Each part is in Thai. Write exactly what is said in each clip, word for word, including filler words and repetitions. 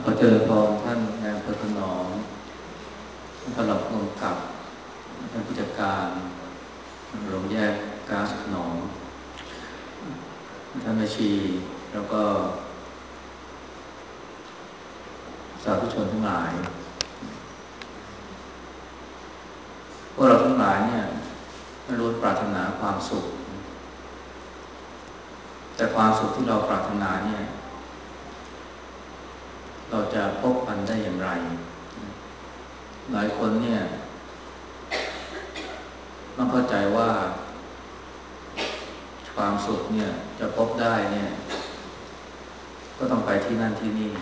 ขอเจริญพรท่านนายอำเภอขนอมท่านปลัดผู้กำกับท่านผู้จัดการโรงแยกก๊าซขนอมท่านแม่ชีแล้วก็สาธุชนทั้งหลายพวกเราทั้งหลายเนี่ยไม่รู้ปรารถนาความสุขแต่ความสุขที่เราปรารถนาเนี่ยเราจะพบมันได้อย่างไรหลายคนเนี่ยต้องเข้าใจว่าความสุขเนี่ยจะพบได้เนี่ยก็ต้องไปที่นั่นที่นี่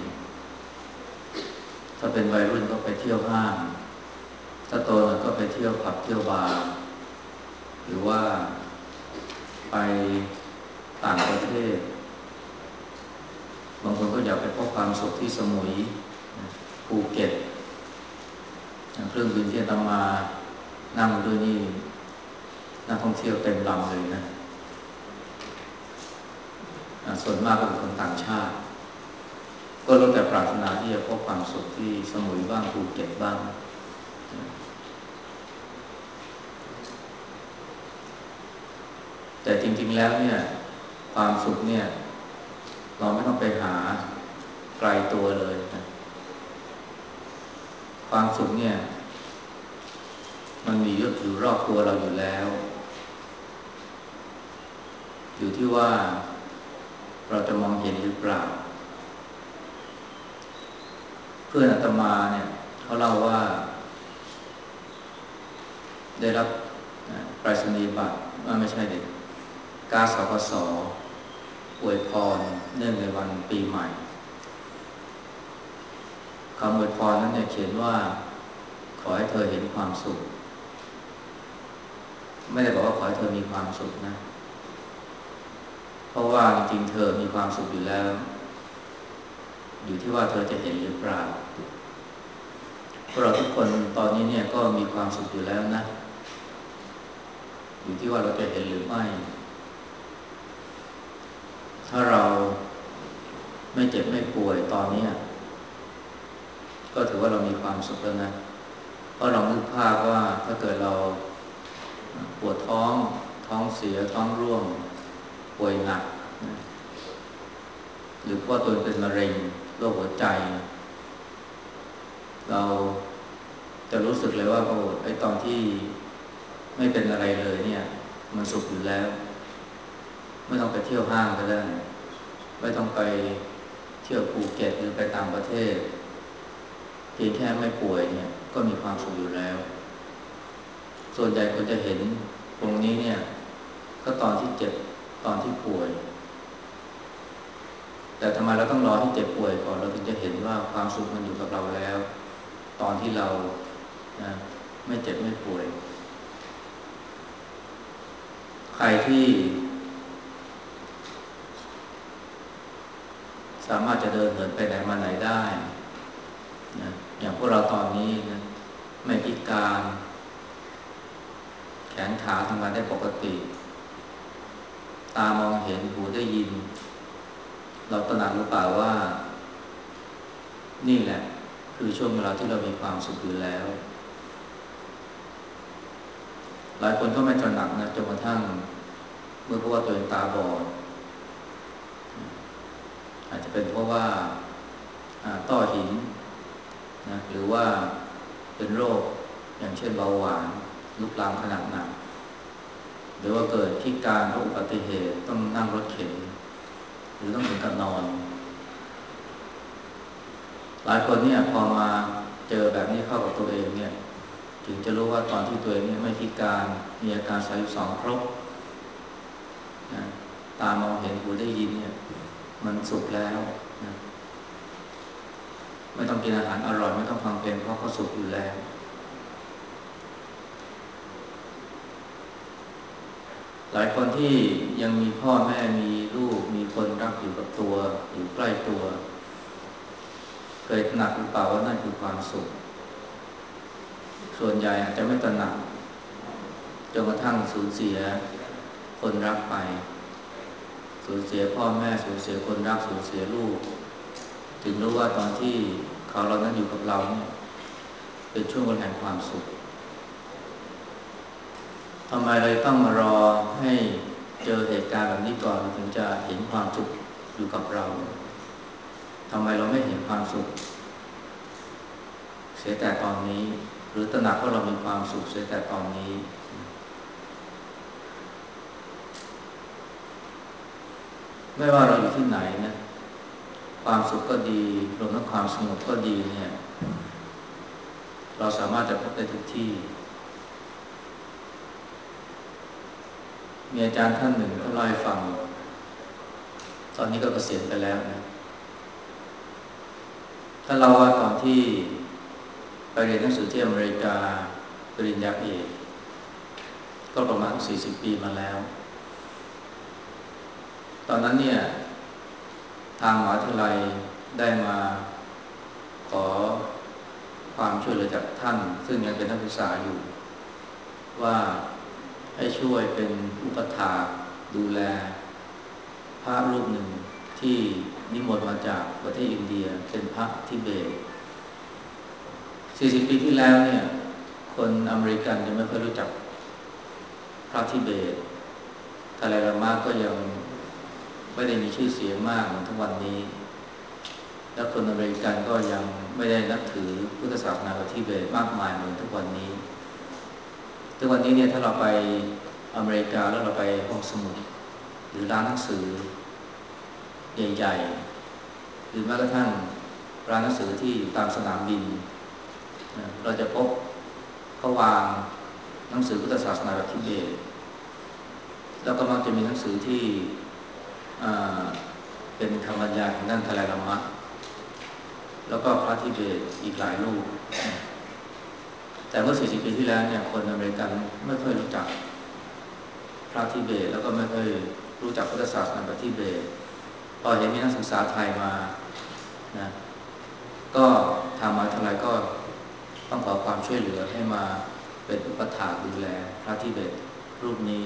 ถ้าเป็นวัยรุ่นก็ไปเที่ยวห้างถ้าโตหน่อยก็ไปเที่ยวผับเที่ยวบาร์หรือว่าไปต่างประเทศบางคนก็อยากไปพบความสุขที่สมุยภูเก็ตเครื่องบินที่อาตมานั่งด้วยนี่นักท่องเที่ยวเต็มลำเลยนะส่วนมากก็เป็นคนต่างชาติก็รู้แต่ปรารถนาที่จะพบความสุขที่สมุยบ้างภูเก็ตบ้างแต่จริงๆแล้วเนี่ยความสุขเนี่ยเราไม่ต้องไปหาไกลตัวเลยนะความสุขเนี่ยมันมีอยู่รอบตัวเราอยู่แล้วอยู่ที่ว่าเราจะมองเห็นหรือเปล่าเพื่อนอาตมาเนี่ยเขาเล่าว่าได้รับไปรษณียบัตรว่าไม่ใช่เด็กกาสกสอวยพรเนื่องในวันปีใหม่คำอวยพรนั้นเนี่ยเขียนว่าขอให้เธอเห็นความสุขไม่ได้บอกว่าขอให้เธอมีความสุขนะเพราะว่าจริงๆเธอมีความสุขอยู่แล้วอยู่ที่ว่าเธอจะเห็นหรือเปล่าพวกเราทุกคนตอนนี้เนี่ยก็มีความสุขอยู่แล้วนะอยู่ที่ว่าเราจะเห็นหรือไม่ถ้าเราไม่เจ็บไม่ป่วยตอนนี้ก็ถือว่าเรามีความสุขแล้วนะเพราะเรานึกภาพว่าถ้าเกิดเราปวดท้องท้องเสียท้องร่วงป่วยหนักนะหรือว่าตัวเป็นมะเร็งโรคหัวใจเราจะรู้สึกเลยว่าโอ้ไอ้ตอนที่ไม่เป็นอะไรเลยเนี่ยมันสุขอยู่แล้วไม่ต้องไปเที่ยวห้างก็ได้ไม่ต้องไปเที่ยวภูเก็ตหรือไปต่างประเทศเพียงแค่ไม่ป่วยเนี่ยก็มีความสุขอยู่แล้วส่วนใหญ่คนจะเห็นตรงนี้เนี่ยก็ตอนที่เจ็บตอนที่ป่วยแต่ทำไมเราต้องรอให้เจ็บป่วยก่อนเราถึงจะเห็นว่าความสุขมันอยู่กับเราแล้วตอนที่เรานะไม่เจ็บไม่ป่วยใครที่สามารถจะเดินเหินไปไหนมาไหนได้นะอย่างพวกเราตอนนี้นะไม่พิการแขนขาทำงานได้ปกติตามองเห็นหูได้ยินเราตระหนักหรือเปล่าว่านี่แหละคือช่วงเวลาที่เรามีความสุขอยู่แล้วหลายคนก็ไม่ตระหนักนะจนกระทั่งเมื่อพบว่าตัวเองตาบอดอาจจะเป็นเพราะว่าต้อหินนะหรือว่าเป็นโรคอย่างเช่นเบาหวานลุกลามขนาดหนักหรือว่าเกิดพิการเพราะอุบัติเหตุต้องนั่งรถเข็นหรือต้องถึงกับนอนหลายคนเนี่ยพอมาเจอแบบนี้เข้ากับตัวเองเนี่ยถึงจะรู้ว่าตอนที่ตัวเองเนี่ยไม่พิการมีอาการสามสิบสองครบนะตามองเห็นหูได้ยินเนี่ยมันสุขแล้วนะไม่ต้องกินอาหารอร่อยไม่ต้องฟังเพลงเพราะเขาสุขอยู่แล้วหลายคนที่ยังมีพ่อแม่มีลูกมีคนรักอยู่กับตัวอยู่ใกล้ตัวเคยตระหนักหรือเปล่าว่านั่นคือความสุขส่วนใหญ่อาจจะไม่ตระหนักจนกระทั่งสูญเสียคนรักไปสูญเสียพ่อแม่สูญเสียคนรักสูญเสียลูกถึงรู้ว่าตอนที่เขาเรานั้นอยู่กับเราเนี่ยเป็นช่วงวันแห่งความสุขทำไมเราต้องมารอให้เจอเหตุการณ์แบบนี้ก่อนเราถึงจะเห็นความสุขอยู่กับเราทำไมเราไม่เห็นความสุขเสียแต่ตอนนี้หรือตระหนักว่าเรามีความสุขเสียแต่ตอนนี้ไม่ว่าเราอยู่ที่ไหนนะความสุขก็ดีรวมทั้งความสงบก็ดีเนี่ยเราสามารถจะพบได้ทุกที่มีอาจารย์ท่านหนึ่งเขาเล่าให้ฟังตอนนี้ก็เกษียณไปแล้วนะถ้าเราว่าตอนที่ไปเรียนหนังสือที่อเมริกาปริญญาเอกก็ประมาณสี่สิบปีมาแล้วตอนนั้นเนี่ยทางมหาวิทยาลัยได้มาขอความช่วยเหลือจากท่านซึ่งยังเป็นนักศึกษาอยู่ว่าให้ช่วยเป็นอุปถากดูแลพระรูปหนึ่งที่นิมนต์มาจากประเทศอินเดียเป็นพระทิเบตสี่สิบปีที่แล้วเนี่ยคนอเมริกันยังไม่ค่อยรู้จักพระทิเบตทาไลลามะก็ยังไม่ได้มีชื่อเสียงมากเหมือนทุกวันนี้และคนอเมริกันก็ยังไม่ได้นับถือพุทธศาสนาแบบทิเบตมากมายเหมือนทุกวันนี้ทุกวันนี้เนี่ยถ้าเราไปอเมริกาแล้วเราไปห้องสมุดหรือร้านหนังสือใหญ่ๆหรือแม้กระทั่งร้านหนังสือที่อยู่ตามสนามบินเราจะพบเขาวางหนังสือพุทธศาสนาแบบทิเบตแล้วก็มักจะมีหนังสือที่เป็นคำบรรยายของด้านทาไลลามะแล้วก็พระทิเบตอีกหลายรูปแต่เมื่อสี่สิบปีที่แล้วเนี่ยคนอเมริกันไม่ค่อยรู้จักพระทิเบตแล้วก็ไม่ค่อยรู้จักพุทธศาสนาแบบทิเบตพอเห็นมีนักศึกษาไทยมานะก็ทางมหาวิทยาลัยก็ต้องขอความช่วยเหลือให้มาเป็นอุปถากดูแลพระทิเบตรูปนี้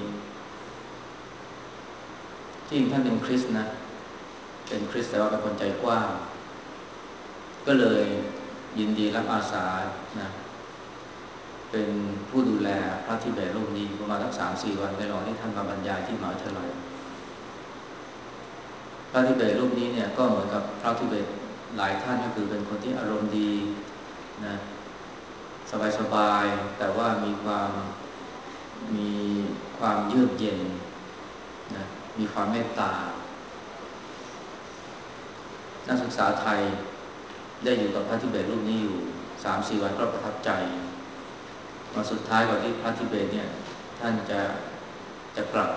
จริงท่านเป็นคริสต์นะเป็นคริสต์แต่ว่าเป็นคนใจกว้างก็เลยยินดีรับอาสานะเป็นผู้ดูแลพระทิเบตรูปนี้ประมาณสักสามสี่วันในระหว่างที่ท่านมาบรรยายที่มหาวิทยาลัยพระทิเบตรูปนี้เนี่ยก็เหมือนกับพระทิเบตหลายท่านก็คือเป็นคนที่อารมณ์ดีนะสบายๆแต่ว่ามีความมีความเยือกเย็นนะมีความเมตตานักศึกษาไทยได้อยู่กับพระทิเบตรูปนี้อยู่ สามสี่ วันก็ประทับใจวันสุดท้ายก่อนที่พระทิเบตเนี่ยท่านจะจะกลับ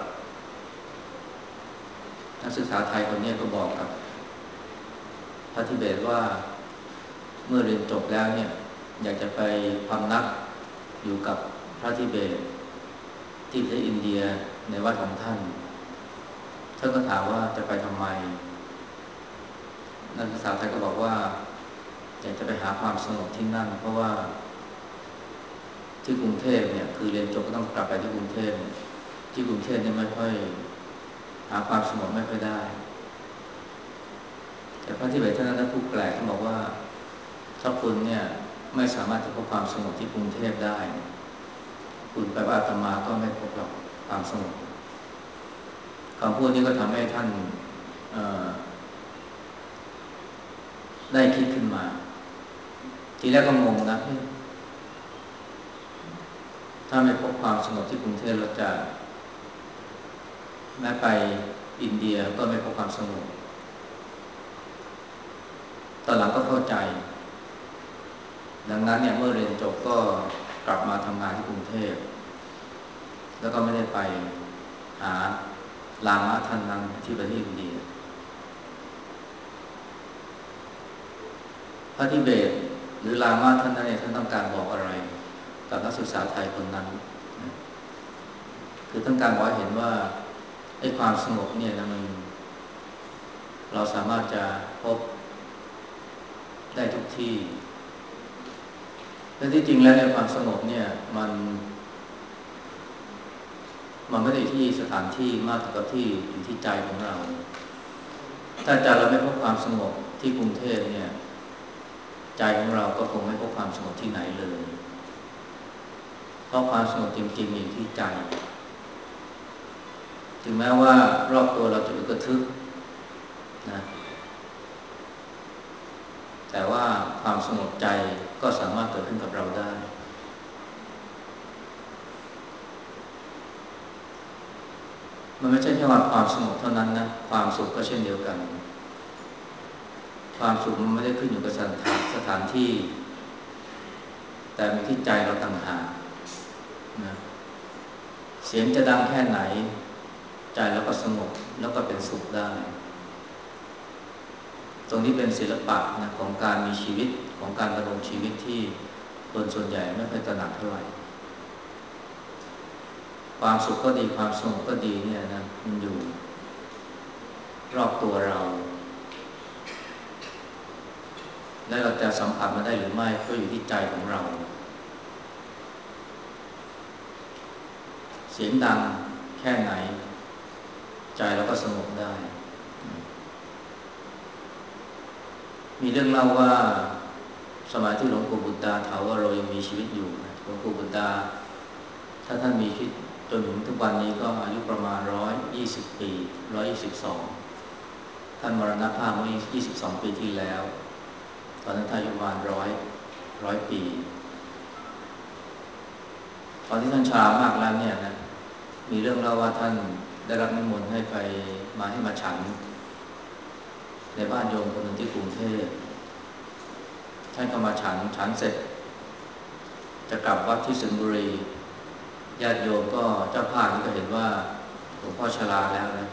นักศึกษาไทยคนนี้ก็บอกกับพระทิเบตว่าเมื่อเรียนจบแล้วเนี่ยอยากจะไปพำนักอยู่กับพระทิเบตที่ประเทศอินเดียในวัดของท่านท่านก็ถามว่าจะไปทำไมนักศึกษาไทยก็บอกว่าอยากจะไปหาความสงบที่นั่นเพราะว่าที่กรุงเทพเนี่ยคือเรียนจบก็ต้องกลับไปที่กรุงเทพที่กรุงเทพเนี่ยไม่ค่อยหาความสงบไม่ค่อยได้แต่พระทิเบตท่านนั้นผู้แปลกท่านบอกว่าถ้าคุณเนี่ยไม่สามารถจะพบความสงบที่กรุงเทพได้คุณไปว่าอาตมาก็ไม่พบหรอกความสงบคำพูดนี้ก็ทำให้ท่านได้คิดขึ้นมาทีแรกก็งงนะถ้าไม่พบความสงบที่กรุงเทพเราจะแม้ไปอินเดียก็ไม่พบความสงบตอนหลังก็เข้าใจดังนั้นเนี่ยเมื่อเรียนจบก็กลับมาทำงานที่กรุงเทพแล้วก็ไม่ได้ไปหาลามะท่านนั้นที่ประเทศอินเดียพระทิเบตหรือลามะท่านนั้นเนี่ยท่านต้องการบอกอะไรกับนักศึกษาไทยคนนั้นคือต้องการบอกให้เห็นว่าไอ้ความสงบเนี่ยนะมันเราสามารถจะพบได้ทุกที่และที่จริงแล้วในความสงบเนี่ยมันมันไม่ได้ที่สถานที่มากกว่าที่อยู่ที่ใจของเราถ้าใจเราไม่พบความสงบที่กรุงเทพเนี่ยใจของเราก็คงไม่พบความสงบที่ไหนเลยเพราะความสงบจริงๆอยู่ที่ใจถึงแม้ว่ารอบตัวเราจะอึกระทึกนะแต่ว่าความสงบใจก็สามารถเกิดขึ้นกับเราได้มันไม่ใช่แค่ว่าความสงบเท่านั้นนะความสุขก็เช่นเดียวกันความสุขมันไม่ได้ขึ้นอยู่กับสถานสถานที่แต่มีที่ใจเราต่างหากนะเสียงจะดังแค่ไหนใจเราก็สงบแล้วก็เป็นสุขได้ตรงนี้เป็นศิลปะนะของการมีชีวิตของการดำรงชีวิตที่คนส่วนใหญ่ไม่ค่อยตระหนักเท่าไหร่ความสุขก็ดีความสงบก็ดีเนี่ยนะมันอยู่รอบตัวเราและเราจะสัมผัสมันได้หรือไม่ก็อยู่ที่ใจของเราเสียงดังแค่ไหนใจเราก็สงบได้มีเรื่องเล่าว่าสมัยที่หลวงปู่บุตรถาวโรยังมีชีวิตอยู่หลวงปู่บุตรถ้าท่านมีชีวิตจนถึงทุกวันนี้ก็อายุประมาณหนึ่งร้อยยี่สิบปีหนึ่งร้อยยี่สิบสองท่านมรณภาพเมื่อยี่สิบสองปีที่แล้วตอนนั้นท่านอายุประมาณร้อยร้อยปีตอนที่ท่านชรามากแล้วเนี่ยนะมีเรื่องเล่าว่าท่านได้รับนิมนต์ให้ไปมาให้มาฉันในบ้านโยมคนหนึ่งที่กรุงเทพท่านก็มาฉันฉันเสร็จจะกลับวัดที่สิงห์บุรีญาติโยมก็เจ้าภาพก็เห็นว่าหลวงพ่อชราแล้วนะ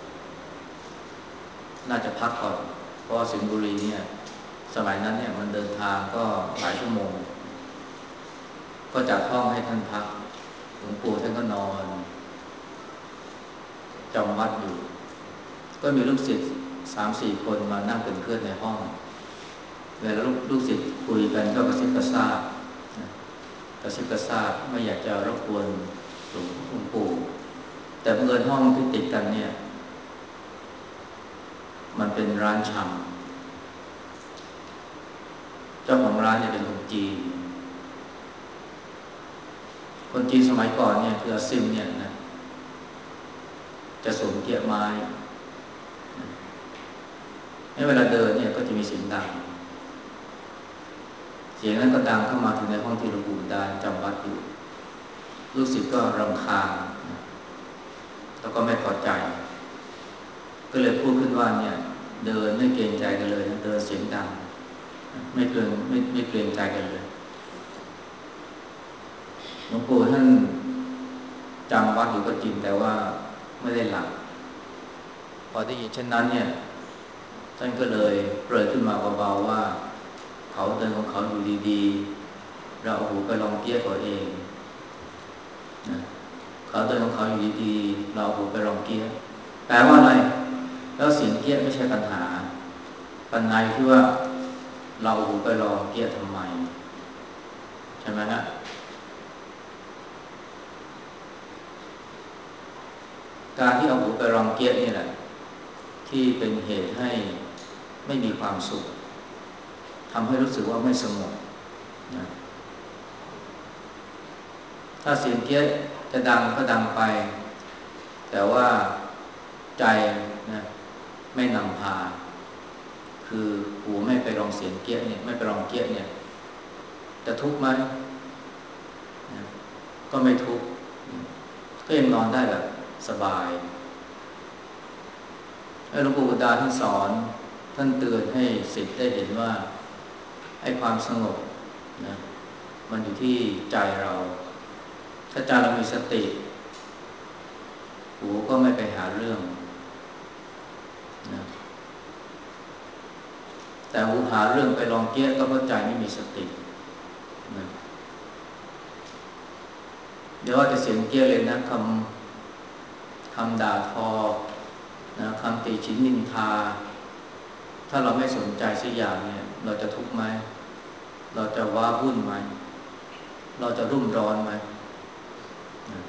น่าจะพักก่อนเพราะว่าสิงห์บุรีเนี่ยสมัยนั้นเนี่ยมันเดินทางก็หลายชั่วโมงก็จัดห้องให้ท่านพักหลวงปู่ท่านก็นอนจำวัดอยู่ก็มีลูกศิษย์สามสี่คนมานั่งเป็นเพื่อนในห้องเวลาลูกลูกศิษย์คุยกันก็กระซิบกระซาบกระซิบกระซาบไม่อยากจะรบกวนหลวงปู่แต่เมื่อห้องที่ติดกันเนี่ยมันเป็นร้านชำเจ้าของร้านเนี่ยเป็นคนจีนคนจีนสมัยก่อนเนี่ยคืออาซิมเนี่ยนะจะสวมเกียร์ไม้ให้เวลาเดินเนี่ยก็จะมีเสียงดังเสียงนั้นก็ดังเข้ามาถึงในห้องที่หลวงปู่ได้จำวัดอยู่ลูกศิษย์ก็รำคาญแล้วก็ไม่พอใจก็เลยพูดขึ้นว่าเนี่ยเดินไม่เกรงใจกันเลยเดินเสียงดังไม่เกรงไม่ไม่เกรงใจกันเลยหลวงปู่ท่านจำวัดอยู่ก็จริงแต่ว่าไม่ได้หลับพอได้ยินเช่นนั้นเนี่ยท่านก็เลยเปรยขึ้นมาเบาๆว่าเขาเดินของเขาอยู่ดีๆเราเอาหูไปลองเกี้ยเขาเองนะเขาเดินของเขาอยู่ดีๆเราเอาหูไปลองเกี้ยแปลว่าอะไรแล้วเสียงเกี้ยไม่ใช่ปัญหาปัญหาคือว่าเราเอาหูไปลองเกี้ยทำไมใช่ไหมฮะการที่เอาหูไปลองเกี้ยนี่แหละที่เป็นเหตุให้ไม่มีความสุขทำให้รู้สึกว่าไม่สงบนะถ้าเสียงเกี้ยจะดังก็ดังไปแต่ว่าใจนะไม่นำพาคือหูไม่ไปลองเสียงเกี้ยเนี่ยไม่ไปลองเกี้ยเนี่ยจะทุกข์ไหมนะก็ไม่ทุกข์ก็ยังนอนได้แบบสบายหลวงปู่บุตรท่านสอนท่านเตือนให้ศิษย์ได้เห็นว่าไอ้ความสงบนะมันอยู่ที่ใจเราถ้าใจเรามีสติหูก็ไม่ไปหาเรื่องนะแต่หูหาเรื่องไปลองเกี้ยก็เพราะใจไม่มีสตินะเดี๋ยวว่าจะเสียงเกี้ยเลยนะคำคำด่าทอนะคำติฉินนินทาถ้าเราไม่สนใจสักอย่างเนี่ยเราจะทุกข์ไหมเราจะว้าวุ่นไหมเราจะรุ่มร้อนไหมนะ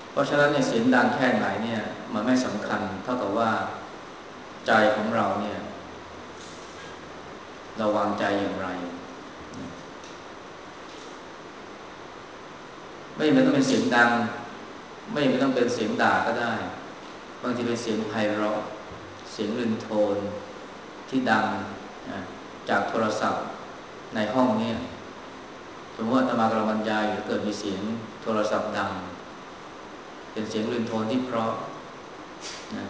เพราะฉะนั้นเนี่ยเสียงดังแค่ไหนเนี่ยมันไม่สำคัญเท่ากับว่าใจของเราเนี่ยเราวางใจอย่างไรไม่จำเป็นต้องเป็นเสียงดังไม่จำเป็นต้องเป็นเสียงด่าก็ได้บางทีเป็นเสียงไพเราะเสียงริงโทนที่ดังจากโทรศัพท์ในห้องเนี่ยสมมติว่าอาตมากำลังบรรยายอยู่เกิดมีเสียงโทรศัพท์ดังเป็นเสียงริงโทนที่เพราะนะ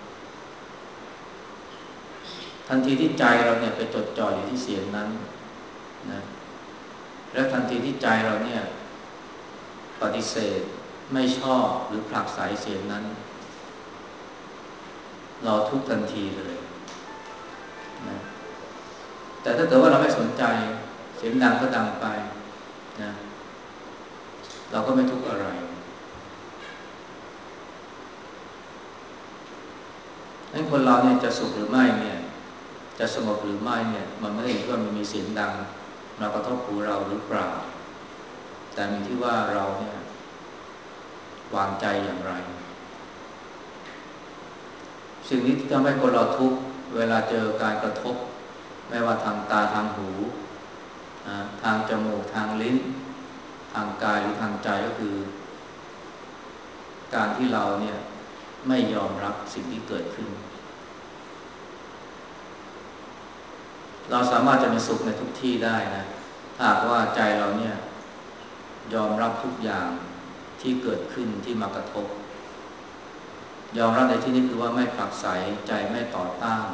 ทันทีที่ใจเราเนี่ยไปจดจ่ออยู่ที่เสียงนั้นนะแล้วทันทีที่ใจเราเนี่ยปฏิเสธไม่ชอบหรือผลักไสเสียงนั้นเราทุกทันทีเลยนะแต่ถ้าเกิดว่าเราไม่สนใจเสียงดังก็ดังไปนะเราก็ไม่ทุกข์อะไรให้คนเราเนี่ยจะสุขหรือไม่เนี่ยจะสงบหรือไม่เนี่ยมันไม่ได้ที่ว่ามันมีเสียงดังมากระทบหูเราหรือเปล่าแต่มีที่ว่าเราเนี่ยวางใจอย่างไรสิ่งนี้ที่ทำให้คนเราทุกข์เวลาเจอการกระทบไม่ว่าทางตาทางหูทางจมูกทางลิ้นทางกายหรือทางใจก็คือการที่เราเนี่ยไม่ยอมรับสิ่งที่เกิดขึ้นเราสามารถจะมีสุขในทุกที่ได้นะถ้าหากว่าใจเราเนี่ยยอมรับทุกอย่างที่เกิดขึ้นที่มากระทบยอมรับในที่นี้คือว่าไม่ผลักไสใจไม่ต่อต้าน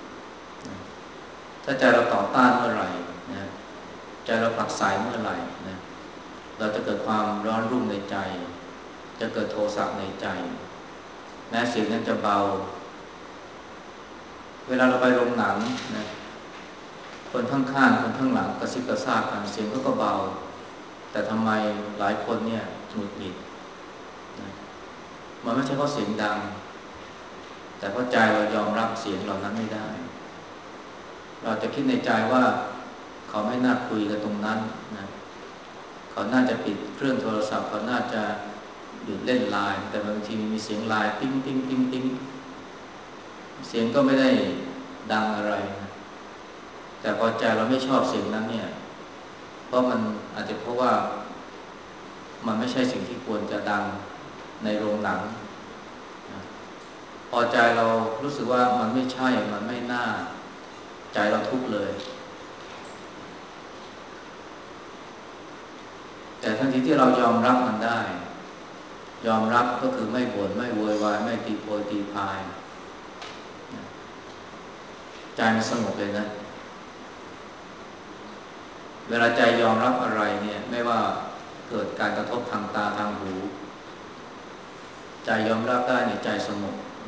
ถ้าใจเราต่อต้านเมื่อไหร่นะใจเราผลักไสเมื่อไหร่นะเราจะเกิดความร้อนรุ่มในใจจะเกิดโทสะในใจแม้เสียงนั้นจะเบาเวลาเราไปโรงหนังนะคนข้างๆคนข้างหลังกระซิบกระซาบกันเสียงเขาก็เบาแต่ทำไมหลายคนเนี่ยหงุดหงิดนะมันไม่ใช่เพราะเสียงดังแต่เพราะใจเรายอมรับเสียงเหล่านั้นไม่ได้เราจะคิดในใจว่าเขาไม่น่าคุยกันตรงนั้นนะเขาน่าจะปิดเครื่องโทรศัพท์เขาน่าจะหยุดเล่นไลน์แต่บางทีมีเสียงไลน์ปิ๊งปิ๊งปิ๊งปิ๊งเสียงก็ไม่ได้ดังอะไรนะแต่พอใจเราไม่ชอบเสียงนั้นเนี่ยเพราะมันอาจจะเพราะว่ามันไม่ใช่สิ่งที่ควรจะดังในโรงหนังพอใจเรารู้สึกว่ามันไม่ใช่มันไม่น่าใจเราทุกข์เลยแต่ทันทีที่เรายอมรับมันได้ยอมรับก็คือไม่บ่นไม่โวยวายไม่ตีโพยตีพายใจมันสงบเลยนะเวลาใจยอมรับอะไรเนี่ยไม่ว่าเกิดการกระทบทางตาทางหูใจยอมรับได้เนี่ยใจสง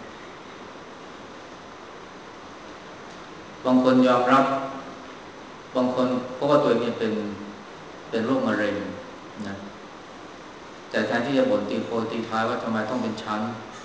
บบางคนยอมรับบางคนเพราะว่าตัวเองเนี่ยเป็นเป็นโรคมะเร็งนะแต่แทนที่จะบ่นตีโพยตีพายว่าทำไมต้องเป็นฉัน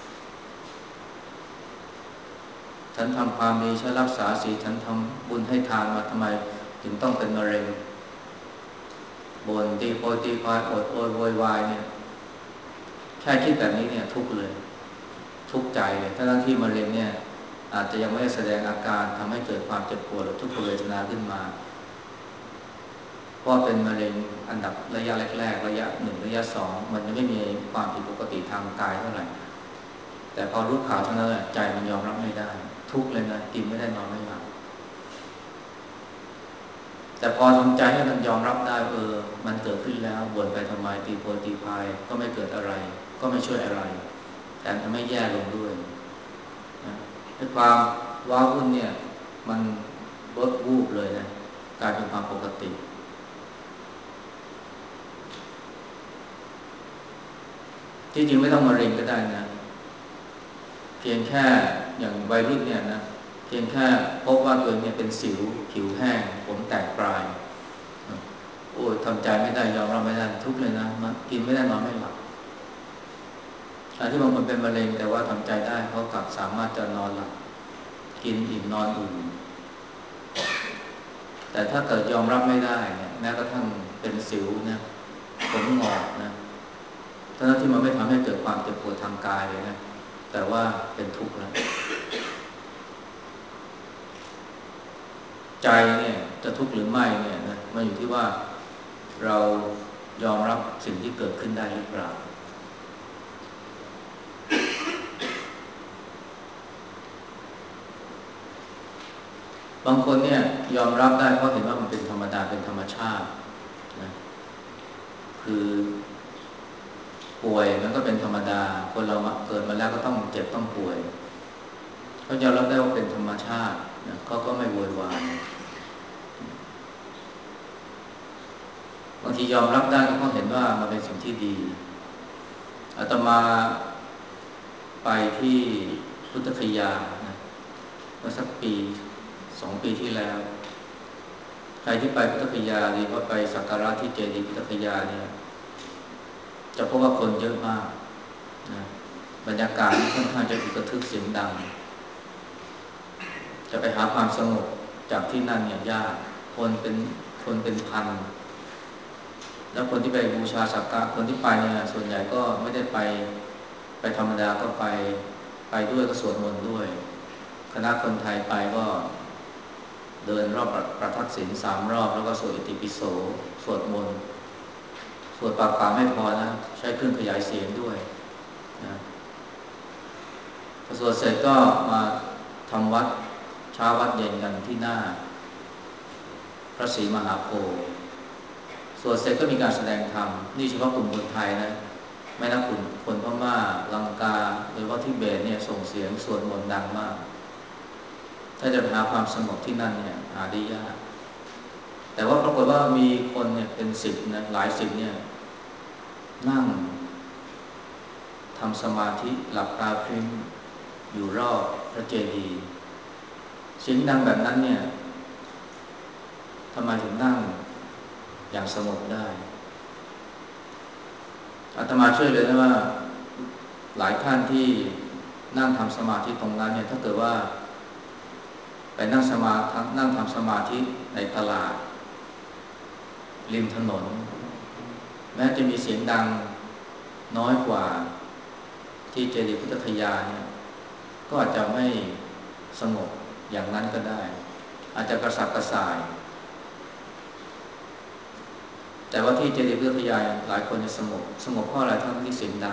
ฉันทำความดีฉันรักษาศีลฉันทำบุญให้ทานมาทำไมถึงต้องเป็นมะเร็งบ่นตีโพยตีพายอดโอยโวยวายเนี่ยแค่คิดแบบนี้เนี่ยทุกข์เลยทุกข์ใจเลยทั้งที่มะเร็งเนี่ยอาจจะยังไม่ได้แสดงอาการทำให้เกิดความเจ็บปวดหรือทุกขเวทนาขึ้นมาเพราะเป็นมะเร็งอันดับระยะแรกๆระยะหนึ่งระยะสองมันยังไม่มีความผิดปกติทางกายเท่าไหร่แต่พอรู้ข่าวเท่านั้นใจมันยอมรับไม่ได้ทุกข์เลยนะกินไม่ได้นอนไม่หลับแต่พอทำใจให้มันยอมรับได้เออมันเกิดขึ้นแล้วบ่นไปทำไมตีโพยตีพายก็ไม่เกิดอะไรก็ไม่ช่วยอะไรแถมทำให้แย่ลงด้วยนะให้ความว้าวุ่นเนี่ยมันลดวูบเลยนะกลายเป็นความปกติที่จริงไม่ต้องมะเร็งก็ได้นะเพียงแค่อย่างวัยรุ่นเนี่ยนะเพียงแค่พบว่าตัวเองเนี่ยเป็นสิวผิวแห้งผมแตกปลายโอ้ทำใจไม่ได้ยอมรับไม่ได้ทุกเลยนะมันกินไม่ได้นอนไม่หลับอันที่บางคนเป็นมะเร็งแต่ว่าทำใจได้เขากลับสามารถจะนอนหลับกินอิ่มนอนอุ่นแต่ถ้าเกิดยอมรับไม่ได้เนี่ยแม้กระทั่งเป็นสิวนะผมงอกนะทั้งที่มันไม่ทำให้เกิดความเจ็บปวดทางกายเลยนะแต่ว่าเป็นทุกข์แล้วใจเนี่ยจะทุกข์หรือไม่เนี่ยนะมันอยู่ที่ว่าเรายอมรับสิ่งที่เกิดขึ้นได้หรือเปล่าบางคนเนี่ยยอมรับได้เพราะเห็นว่ามันเป็นธรรมดาเป็นธรรมชาตินะคือป่วยมันก็เป็นธรรมดาคนเราเกิดมาแล้วก็ต้องเจ็บต้องป่วยเขายอมรับได้ว่าเป็นธรรมชาตินะเขาก็ไม่โวยวายบางทียอมรับได้ก็เพราะเห็นว่ามันเป็นสิ่งที่ดีอาตมาไปที่พุทธคยานะเมื่อสักปีสองปีที่แล้วใครที่ไปพุทธคยาหรือว่าไปสักการะที่เจดีย์พุทธคยาเนี่ยจะพบว่าคนเยอะมากนะบรรยากาศค่อนข้างจะอึกระทึกเสียงดังจะไปหาความสงบจากที่นั่นเนี่ยยากคนเป็นคนเป็นพันแล้วคนที่ไปบูชาสักการะคนที่ไปเนี่ยส่วนใหญ่ก็ไม่ได้ไปไปธรรมดาก็ไปไปด้วยก็สวดมนต์ด้วยคณะคนไทยไปก็เดินรอบประทักษิณสามรอบแล้วก็สวดอิติปิโสสวดมนต์สวดปากเปล่าไม่พอนะใช้เครื่องขยายเสียงด้วยนะพอสวดเสร็จก็มาทำวัดเช้าวัดเย็นกันที่หน้าพระศรีมหาโพธิ์สวดเสร็จก็มีการแสดงธรรมนี่เฉพาะกลุ่มคนไทยนะไม่นับกลุ่มคนพม่าลังกาหรือว่าทิเบตเนี่ยส่งเสียงสวดมนต์ดังมากถ้าจะหาความสงบที่นั่นเนี่ยหาได้ยากแต่ว่าปรากฏว่ามีคนเนี่ยเป็นสิบนะหลายสิบเนี่ยนั่งทำสมาธิหลับตาพริ้งอยู่รอบพระเจดีย์เสียงดังแบบนั้นเนี่ยทำไมถึงนั่งอย่างสงบได้อาตมาช่วยเลยนะว่าหลายท่านที่นั่งทำสมาธิตรงนั้นเนี่ยถ้าเกิดว่าไปนั่งสมาธินั่งทำสมาธิในตลาดริมถนนแม้จะมีเสียงดังน้อยกว่าที่เจดีย์พุทธคยาเนี่ยก็อาจจะไม่สงบอย่างนั้นก็ได้อาจจะกระสับกระส่ายแต่ว่าที่เจดีย์พุทธคยาหลายคนจะสงบสงบเพราะอะไรทั้งที่เสียงดัง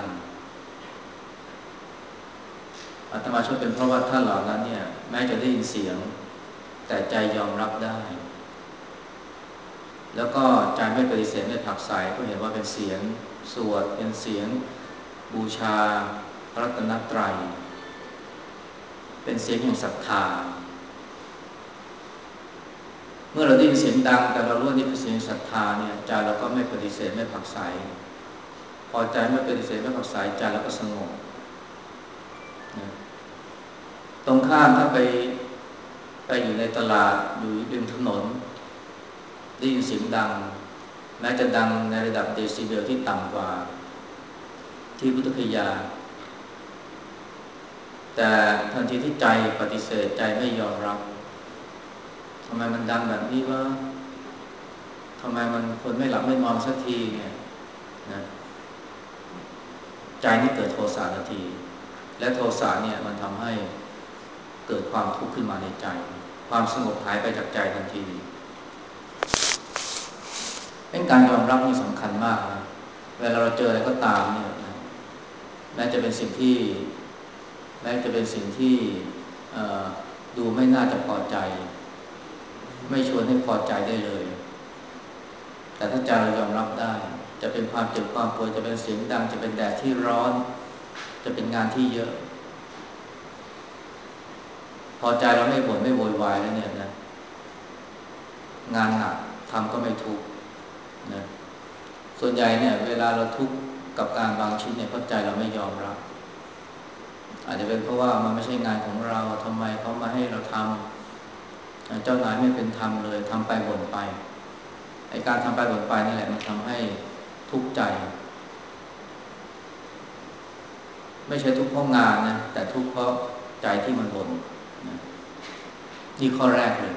อาตมาช่วยเป็นเพราะว่าท่านเหล่านั้นเนี่ยแม้จะได้ยินเสียงแต่ใจยอมรับได้แล้วก็ใจไม่ปฏิเสธไม่ผลักไสเพราะเห็นว่าเป็นเสียงสวดเป็นเสียงบูชาพระรัตนตรัยเป็นเสียงแห่งศรัทธาเมื่อเราได้ยินเสียงดังแต่เรารู้ว่านี่เป็นเสียงศรัทธาเนี่ยใจเราก็ไม่ปฏิเสธไม่ผลักไสพอใจไม่ปฏิเสธไม่ผลักไสใจเราก็สงบตรงข้ามถ้าไปไปอยู่ในตลาดอยู่ริมถนนได้ยินเสียงดังแม้จะดังในระดับเดซิเบลที่ต่ำกว่าที่พุทธคยาแต่ทันทีที่ใจปฏิเสธใจไม่ยอมรับทำไมมันดังแบบนี้วะทำไมมันคนไม่หลับไม่นอนสักทีเนี่ยนะใจนี่เกิดโทสะทันทีและโทสะเนี่ยมันทำให้เกิดความทุกข์ขึ้นมาในใจความสงบหายไปจากใจทันทีเป็นการยอมรับนี่สำคัญมากนะเวลาเราเจออะไรก็ตามเนี่ยนะแม้จะเป็นสิ่งที่แม้จะเป็นสิ่งที่ดูไม่น่าจะพอใจไม่ชวนให้พอใจได้เลยแต่ถ้าใจเรายอมรับได้จะเป็นความเจ็บความปวดจะเป็นเสียงดังจะเป็นแดดที่ร้อนจะเป็นงานที่เยอะพอใจเราไม่บ่นไม่โวยวายแล้วเนี่ยนะงานหนักทำก็ไม่ทุกข์นะส่วนใหญ่เนี่ยเวลาเราทุกข์กับการบางชิ้นเนี่ยเพราะใจเราไม่ยอมรับอาจจะเป็นเพราะว่ามันไม่ใช่งานของเราทำไมเขามาให้เราทำเจ้านายไม่เป็นธรรมเลยทำไปบ่นไปไอ้การทำไปบ่นไปนี่แหละมันทำให้ทุกข์ใจไม่ใช่ทุกข์เพราะงานนะแต่ทุกข์เพราะใจที่มันบ่นนี่ข้อแรกเลย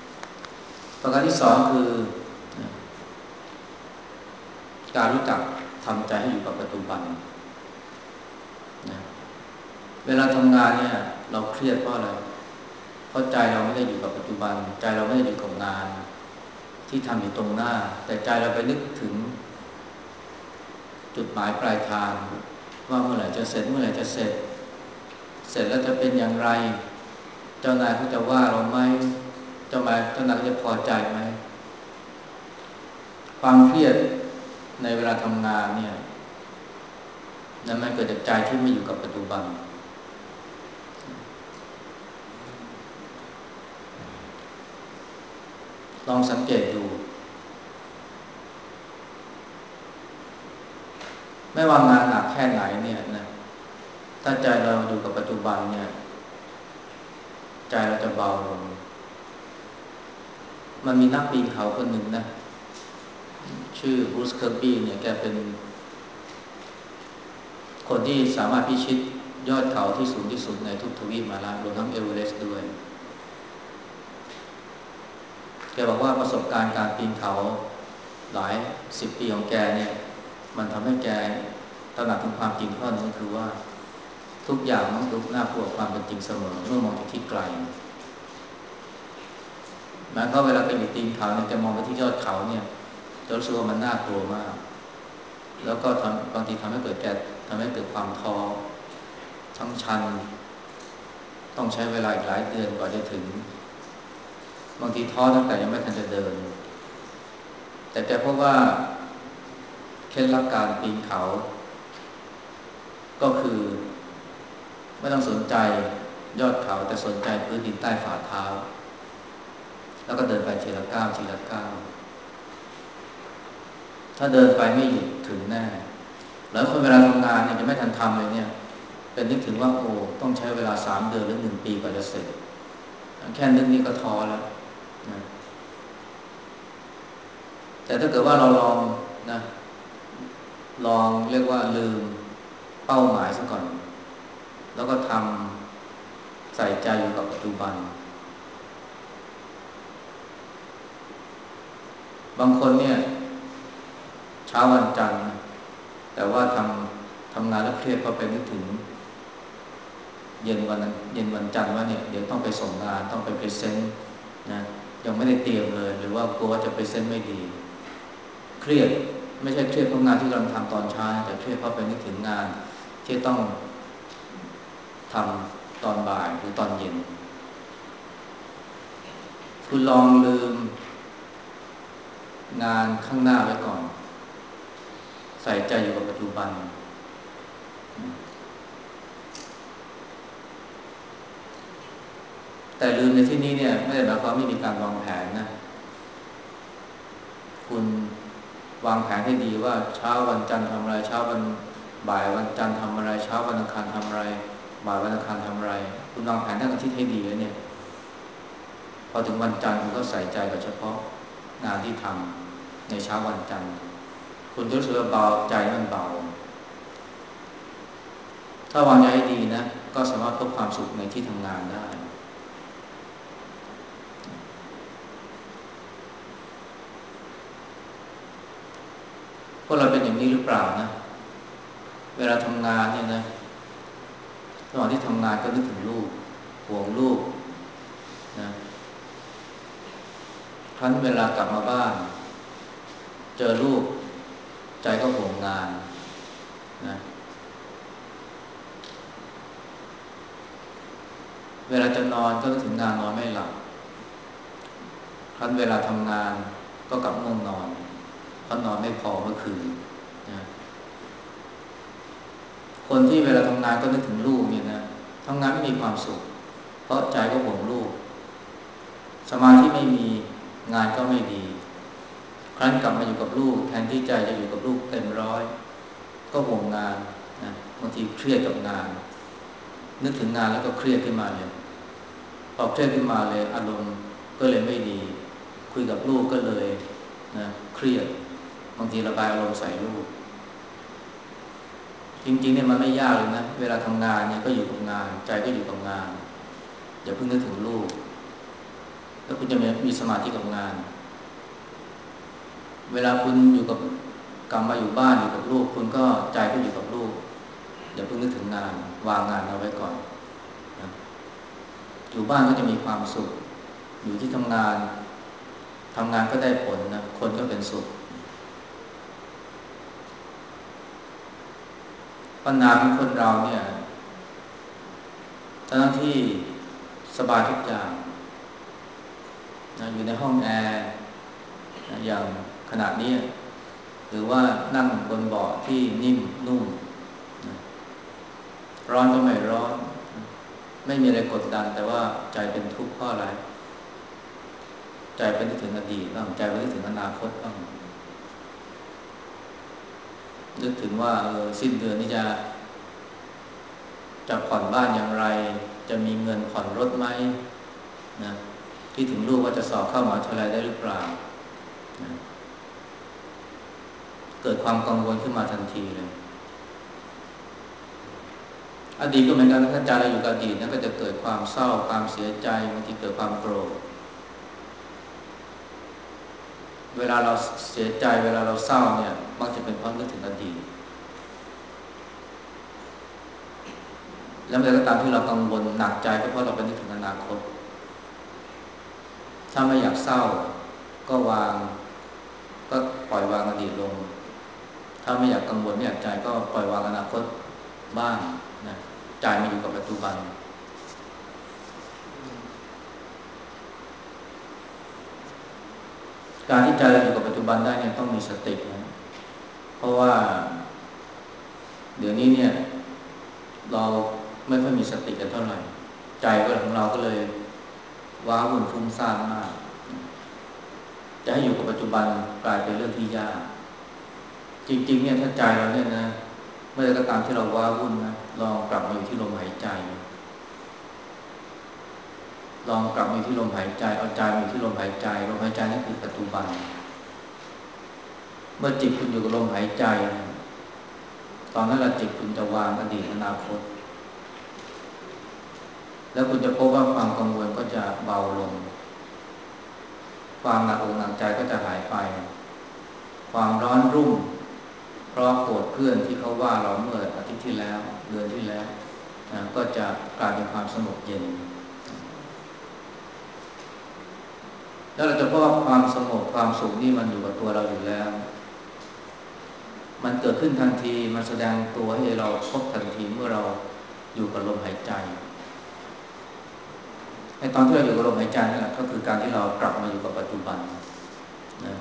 ประการที่สองคือการรู้จักทำใจให้อยู่กับปัจจุบันนะเวลาทำงานเนี่ยเราเครียดเพราะอะไรเพราะใจเราไม่ได้อยู่กับปัจจุบันใจเราไม่ได้อยู่กับงานที่ทำอยู่ตรงหน้าแต่ใจเราไปนึกถึงจุดหมายปลายทางว่าเมื่อไหร่จะเสร็จเมื่อไหร่จะเสร็จเสร็จแล้วจะเป็นอย่างไรเจ้านายเขาจะว่าเราไหมเจ้านายเจ้านายจะพอใจไหมความเครียดในเวลาทำงานเนี่ยนั่นมันเกิดจากใจที่ไม่อยู่กับปัจจุบันลองสังเกตดูไม่ว่างานหนักแค่ไหนเนี่ยนะถ้าใจเราอยู่กับปัจจุบันเนี่ยใจเราจะเบาลงมันมีนักปีนเขาคนหนึ่งนะชื่อบรูซ เคอร์บี้เนี่ยแกเป็นคนที่สามารถพิชิตยอดเขาที่สูงที่สุดในทุกทวีปมาแล้วรวมทั้งเอเวอเรสต์ด้วยแกบอกว่าประสบการณ์การปีนเขาหลายสิบปีของแกเนี่ยมันทำให้แกตระหนักถึงความจริงข้อนึงคือว่าทุกอย่างมันดูน่ากลัวความเป็นจริงเสมอเมื่อมองจากที่ไกลแม้ว่าเวลาไปอยู่ตีนเขาเนี่ยแกมองไปที่ยอดเขาเนี่ยจะรู้สึกว่ามันน่ากลัวมากแล้วก็ทำบางทีทำให้เกิดแกทำให้เกิดความท้อทั้งชันต้องใช้เวลาอีกหลายเดือนกว่าจะถึงบางทีท้อตั้งแต่ยังไม่ทันจะเดินแต่แกพบว่าเคล็ดลับการปีนเขาก็คือไม่ต้องสนใจยอดเขาแต่สนใจพื้นดินใต้ฝ่าเท้าแล้วก็เดินไปทีละก้าวทีละก้าวถ้าเดินไปไม่หยุดถึงแน่แล้วคนเวลาทำงานเนี่ยจะไม่ทันทำเลยเนี่ยเป็นนึกถึงว่าโอ้ต้องใช้เวลาสามเดือนหรือหนึ่งปีกว่าจะเสร็จแค่นึกนี่ก็ท้อแล้วนะแต่ถ้าเกิดว่าเราลองนะลองเรียกว่าลืมเป้าหมายซะก่อนแล้วก็ทำใส่ใจอยู่กับปัจจุบันบางคนเนี่ยเช้าวันจันทร์แต่ว่าทำทำงานแล้วเครียดก็ไปนึกถึงเย็นวันนั้นเย็นวันจันทร์ว่าเนี่ยเดี๋ยวต้องไปส่งงานต้องไปพรีเซนต์นะยังไม่ได้เตรียมเลยหรือว่ากลัวจะพรีเซนต์ไม่ดีเครียดไม่ใช่เครียดเพราะงานที่เราทำตอนเช้าแต่เครียดเพราะไปนึกถึงงานที่ต้องทำตอนบ่ายหรือตอนเย็นคุณลองลืมงานข้างหน้าไว้ก่อนใส่ใจอยู่กับปัจจุบันแต่ลืมในที่นี้เนี่ยไม่ได้หมายความไม่มีการวางแผนนะคุณวางแผนให้ดีว่าเช้าวันจันทร์ทำอะไรเช้าวันบ่ายวันจันทร์ทำอะไรเช้าวันอังคารทำอะไรบ่ายวันอังคารทำอะไรคุณวางแผนทั้งอาทิตย์ให้ดีแล้วเนี่ยพอถึงวันจันทร์คุณก็ใส่ใจกับเฉพาะงานที่ทำในเช้าวันจันทร์คุณจะรู้สึกว่าเบาใจมันเบาถ้าวางใจให้ดีนะก็สามารถพบความสุขในที่ทำงานได้พวกเราเป็นอย่างนี้หรือเปล่านะเวลาทำงานเนี่ยนะระหว่างที่ทำงานก็นึกถึงลูกห่วงลูกนะครั้นเวลากลับมาบ้านเจอลูกใจก็ห่วงงานนะเวลาจะนอนก็นึกถึงงานนอนไม่หลับครั้นเวลาทำงานก็กลับง่วงนอนเพราะนอนไม่พอเมื่อคืนนะคนที่เวลาทำงานก็นึกถึงลูกเนี่ยนะทำงานไม่มีความสุขเพราะใจก็ห่วงลูกสมาธิไม่มีงานก็ไม่ดีครั้นกลับมาอยู่กับลูกแทนที่ใจจะอยู่กับลูกเต็มร้อยก็ห่วงงานนะบางทีเครียดกับงานนึกถึงงานแล้วก็เครียดขึ้นมาเลยพอเครียดขึ้นมาเลยอารมณ์ก็เลยไม่ดีคุยกับลูกก็เลยนะเครียดบางทีระบายอารมณ์ใส่ลูกจริงๆเนี่ยมันไม่ยากเลยนะเวลาทำงานเนี่ยก็อยู่กับงานใจก็อยู่กับงานอย่าเพิ่งนึกถึงลูกแล้วคุณจะมีสมาธิกับงานเวลาคุณอยู่กับกลับมาอยู่บ้านอยู่กับลูกคุณก็ใจก็อยู่กับลูกอย่าเพิ่งนึกถึงงานวางงานเอาไว้ก่อนนะอยู่บ้านก็จะมีความสุขอยู่ที่ทำงานทำงานก็ได้ผลนะคนก็เป็นสุขปัญหาของคนเราเนี่ยทั้งที่สบายทุกอย่างนะอยู่ในห้องแอร์นะอย่างขณะนี้หรือว่านั่งบนเบาะที่นิ่มนุ่มนะร้อนก็ไม่ร้อนไม่มีอะไรกดดันแต่ว่าใจเป็นทุกข์เพราะอะไรใจเป็นนึกถึงอดีตบ้างใจเป็นนึกถึงอนาคตบ้างนึกถึงว่าเออสิ้นเดือนนี้จะจะผ่อนบ้านอย่างไรจะมีเงินผ่อนรถไหมนะคิดถึงลูกว่าจะสอบเข้ามหาวิทยาลัยได้หรือเปล่านะเกิดความกังวลขึ้นมาทันทีเลยอดีตก็เหมือนกันถ้าใจเราอยู่กับอดีตนั้นก็จะเกิดความเศร้าความเสียใจบางทีเกิดความโกรธเวลาเราเสียใจเวลาเราเศร้าเนี่ยมักจะเป็นเพราะนึกถึงอดีตแล้วเมื่อไรก็ตามที่เรากังวลหนักใจก็เพราะเราไปนึกถึงอนาคตถ้าไม่อยากเศร้าก็วางก็ปล่อยวางอดีตลงถ้าไม่อยากกังวลไม่อยากใจก็ปล่อยวางอนาคตบ้างนะใจมาอยู่กับปัจจุบันการที่ใจเราอยู่กับปัจจุบันได้เนี่ยต้องมีสตินะเพราะว่าเดี๋ยวนี้เนี่ยเราไม่ค่อยมีสติกันเท่าไหร่ใจก็ของเราก็เลยว้าวุ่นฟุ้งซ่านมากจะให้อยู่กับปัจจุบันกลายเป็นเรื่องที่ยากจริงๆเนี่ยถ้าใจเราเนี่ยนะเมื่อใดก็ตามที่เราว้าวุ่นนะลองกลับมาอยู่ที่ลมหายใจลองกลับมาอยู่ที่ลมหายใจเอาใจมาอยู่ที่ลมหายใจลมหายใจนั่นคือปัจจุบันเมื่อจิตคุณอยู่กับลมหายใจตอนนั้นละจิตคุณจะวางอดีตอนาคตแล้วคุณจะพบว่าความกังวลก็จะเบาลงความหนักอกหนักใจก็จะหายไปความร้อนรุ่มเพราะโกรธเพื่อนที่เขาว่าเราเมื่ออาทิตย์ที่แล้วเดือนที่แล้วนะก็จะกลายเป็นความสงบเย็นแล้วเราจะพบว่าความสงบความสุขนี่มันอยู่กับตัวเราอยู่แล้วมันเกิดขึ้นทันทีมันแสดงตัวให้เราพบทันทีเมื่อเราอยู่กับลมหายใจในตอนที่เราอยู่กับลมหายใจนั่นแหละก็คือการที่เรากลับมาอยู่กับปัจจุบันนะ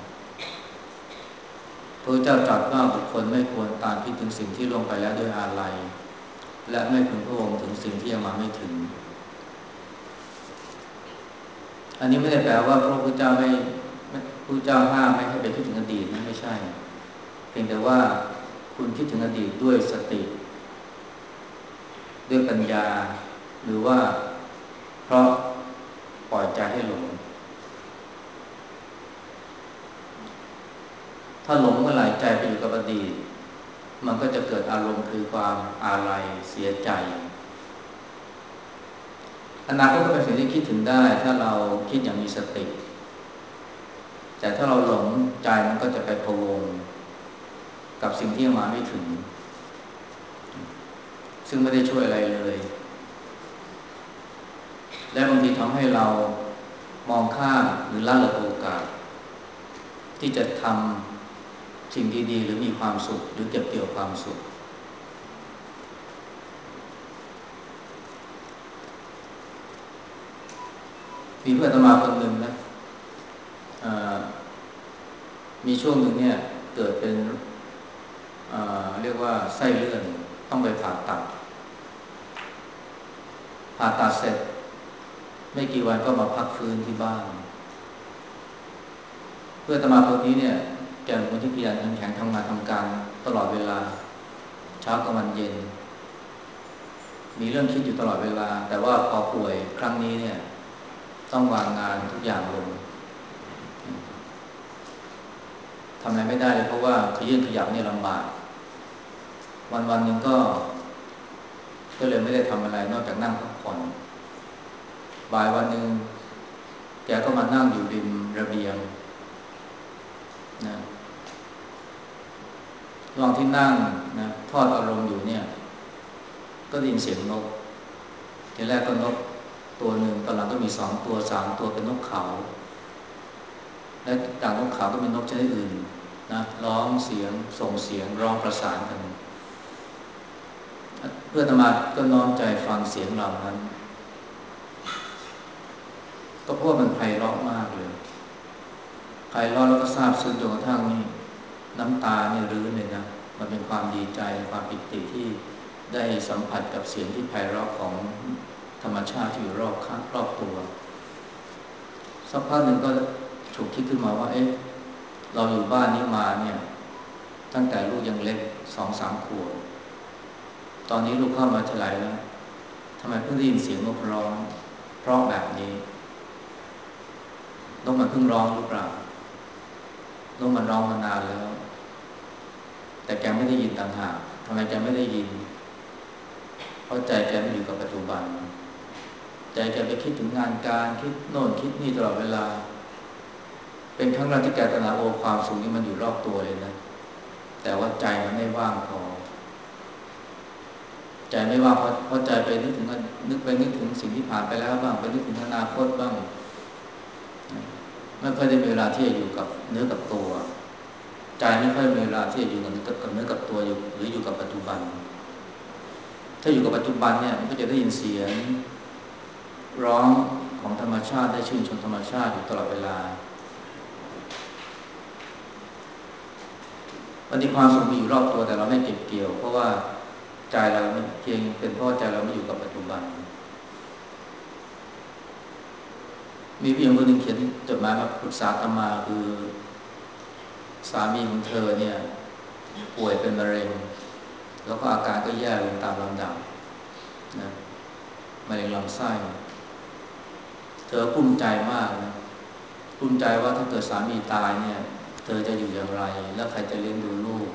พระเจ้าตรัสว่าบุคคลไม่ควรตามคิดถึงสิ่งที่ล่วงไปแล้วด้วยอาลัยและไม่พึงพระวงถึงสิ่งที่ยังมาไม่ถึงอันนี้ไม่ได้แปลว่าพระพุทธเจ้าไม่พระพุทธเจ้าห้ามไม่ให้ไปคิดถึงอดีตนะไม่ใช่เพียงแต่ว่าคุณคิดถึงอดีตด้วยสติด้วยปัญญาหรือว่าเพราะปล่อยใจให้หลงถ้าหลงเมื่อไหร่ใจไปอยู่กับอดีตมันก็จะเกิดอารมณ์คือความอาลัยเสียใจอนาคตก็เป็นสิ่งที่คิดถึงได้ถ้าเราคิดอย่างมีสติแต่ถ้าเราหลงใจมันก็จะไปพะวงกับสิ่งที่ยังมาไม่ถึงซึ่งไม่ได้ช่วยอะไรเลยและบางทีทำให้เรามองข้ามหรือละเลยโอกาสที่จะทำสิ่งดีๆหรือมีความสุขหรือเก็บเกี่ยวความสุขมีเพื่อนอาตมาคนหนึ่งนะมีช่วงหนึ่งเนี่ยเกิดเป็นเอ่อเรียกว่าไส้เลื่อนต้องไปผ่าตัดผ่าตัดเสร็จไม่กี่วันก็มาพักฟื้นที่บ้านเพื่อนอาตมาคนนี้เนี่ยแกเป็นคนที่ขยันขันแข็งทำงานทำการตลอดเวลาเช้ากลางวันเย็นมีเรื่องคิดอยู่ตลอดเวลาแต่ว่าพอป่วยครั้งนี้เนี่ยต้องวางงานทุกอย่างลงทำอะไรไม่ได้เลยเพราะว่าขยื่นขยับเนี่ยลำบากวันวันหนึ่งก็ก็เลยไม่ได้ทำอะไรนอกจากนั่งพักผ่อนบ่ายวันหนึ่งแกก็มานั่งอยู่ริมระเบียงนะระหว่างที่นั่งนะทอดอารมณ์อยู่เนี่ยก็ได้ยินเสียงนกทีแรกก็นกตัวหนึ่งตอนหลังก็มีสองตัวสามตัวเป็นนกเขาและจากนกเขาก็มีนกชนิดอื่นนะร้องเสียงส่งเสียงร้องประสานกันเพื่อนอาตมาก็น้อมใจฟังเสียงเหล่านั้นก็เพราะว่ามันไพเราะมากเลยไพเราะแล้วก็ซาบซึ้งจนกระทั่งนี่น้ำตาเนี่ยรื้นเลยนะมันเป็นความดีใจความปิติที่ได้สัมผัสกับเสียงที่ไพเราะของธรรมชาติที่อยู่รอบข้างรอบตัวสักพักหนึ่งก็ฉุกคิดขึ้นมาว่าเอ๊ะเราอยู่บ้านนี้มาเนี่ยตั้งแต่ลูกยังเล็กสองสามขวบตอนนี้ลูกเข้ามาเท่าไหร่แล้วทำไมเพิ่งได้ยินเสียงนกร้องเพราะแบบนี้นกมันเพิ่งร้องหรือเปล่านกมันร้องมานานแล้วแต่แกไม่ได้ยินต่างหากทำไมแกไม่ได้ยินเพราะใจแกไม่อยู่กับปัจจุบันใจแกไปคิดถึงงานการคิดโน่นคิดนี่ตลอดเวลาเป็นครั้งแรกที่แกตระหนักโอ้ความสุขนี่มันอยู่รอบตัวเลยนะแต่ว่าใจมันไม่ว่างพอใจไม่ว่างเพราะเพราะใจไปนึกถึงนึกไปนึกถึงสิ่งที่ผ่านไปแล้วบ้างไปนึกถึงอนาคตบ้างไม่ค่อยได้มีเวลาที่จะอยู่กับเนื้อกับตัวใจไม่ค่อยมีเวลาที่จะอยู่กับกับเนื้อกับตัวอยู่หรืออยู่กับปัจจุบันถ้าอยู่กับปัจจุบันเนี่ยมันก็จะได้ยินเสียงร้องของธรรมชาติได้ชื่นชมธรรมชาติอยู่ตลอดเวลาวันนี้ความสุขมีอยู่รอบตัวแต่เราไม่เก็บเกี่ยวเพราะว่าใจเราเพียงเป็นเพราะใจเราไม่อยู่กับปัจจุบันมีผู้หญิงคนหนึ่งเขียนจดหมายมาปรึกษาอาตมาคือสามีของเธอเนี่ยป่วยเป็นมะเร็งแล้วก็อาการก็แย่ลงตามลำดับนะมะเร็งลำไส้เธอกุ้มใจมากนะกุ้มใจว่าถ้าเกิดสามีตายเนี่ยเธอจะอยู่อย่างไรแล้วใครจะเลี้ยงดูลูก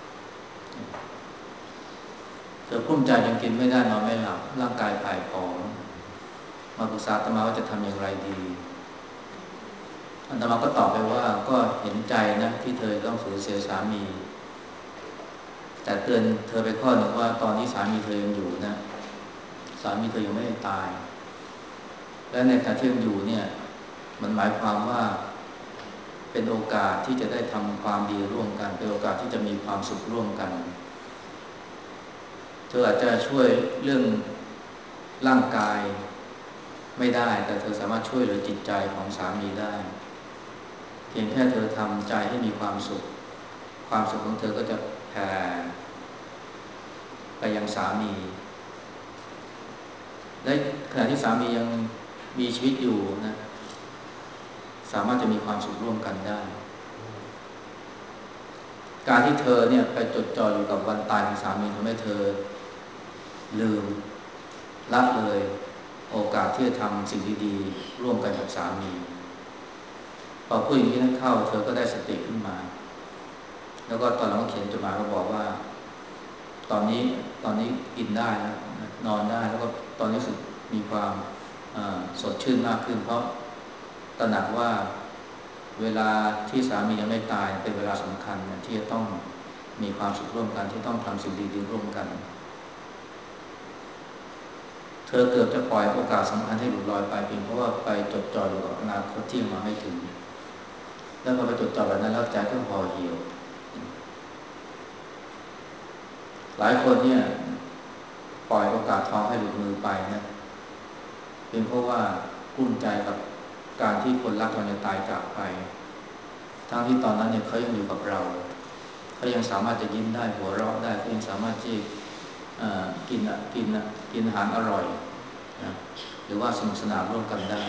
เธอกุ้มใจจนกินไม่ได้นอนไม่หลับร่างกายผายผอมมาปรึกษาอาตมาว่าจะทำอย่างไรดีอาตมาก็ตอบไปว่าก็เห็นใจนะที่เธอต้องสูญเสียสามีแต่เตือนเธอไปข้อหนึ่งว่าตอนนี้สามีเธอยังอยู่นะสามีเธอยังไม่ได้ตายและในขณะที่ยังอยู่เนี่ยมันหมายความว่าเป็นโอกาสที่จะได้ทำความดีร่วมกันเป็นโอกาสที่จะมีความสุขร่วมกันเธออาจจะช่วยเรื่องร่างกายไม่ได้แต่เธอสามารถช่วยเหลือจิตใจของสามีได้เพียงแค่เธอทำใจให้มีความสุขความสุขของเธอก็จะแผ่ไปยังสามีและขณะที่สามียังมีชีวิตอยู่นะสามารถจะมีความสุขร่วมกันได้การที่เธอเนี่ยไปจดจ่ออยู่กับวันตายของสามีทำให้เธอลืมละเลยโอกาสที่จะทำสิ่งดีๆร่วมกันกับสามีพอพูดอย่างนี้นั้นเข้าเธอก็ได้สติขึ้นมาแล้วก็ตอนหลังเขียนจดหมายมาบอกว่าตอนนี้ตอนนี้กินได้นะนอนได้แล้วก็ตอนนี้รู้สึกมีความสดชื่นมากขึ้นเพราะตระหนักว่าเวลาที่สามียังไม่ตายเป็นเวลาสำคัญที่จะต้องมีความสุขร่วมกันที่ต้องทำสิ่งดีๆร่วมกันเธอเกือบจะปล่อยโอกาสสำคัญให้หลุดลอยไปเพียงเพราะว่าไปจดจ่ออยู่กับอนาคตที่มาไม่ถึงแล้วพอไปจดจ่อแบบนั้นแล้วใจก็ห่อเหี่ยวหลายคนเนี่ยปล่อยโอกาสทองให้หลุดมือไปนะเป็นเพราะว่ากุ้มใจกับการที่คนรักเราจะตายจากไปทั้งที่ตอนนั้นเนี่ยเขายังอยู่กับเราเขายังสามารถจะยิ้มได้หัวเราะได้เขายังสามารถที่กินกินกินอาหารอร่อยนะหรือว่าสนุกสนานร่วมกันได้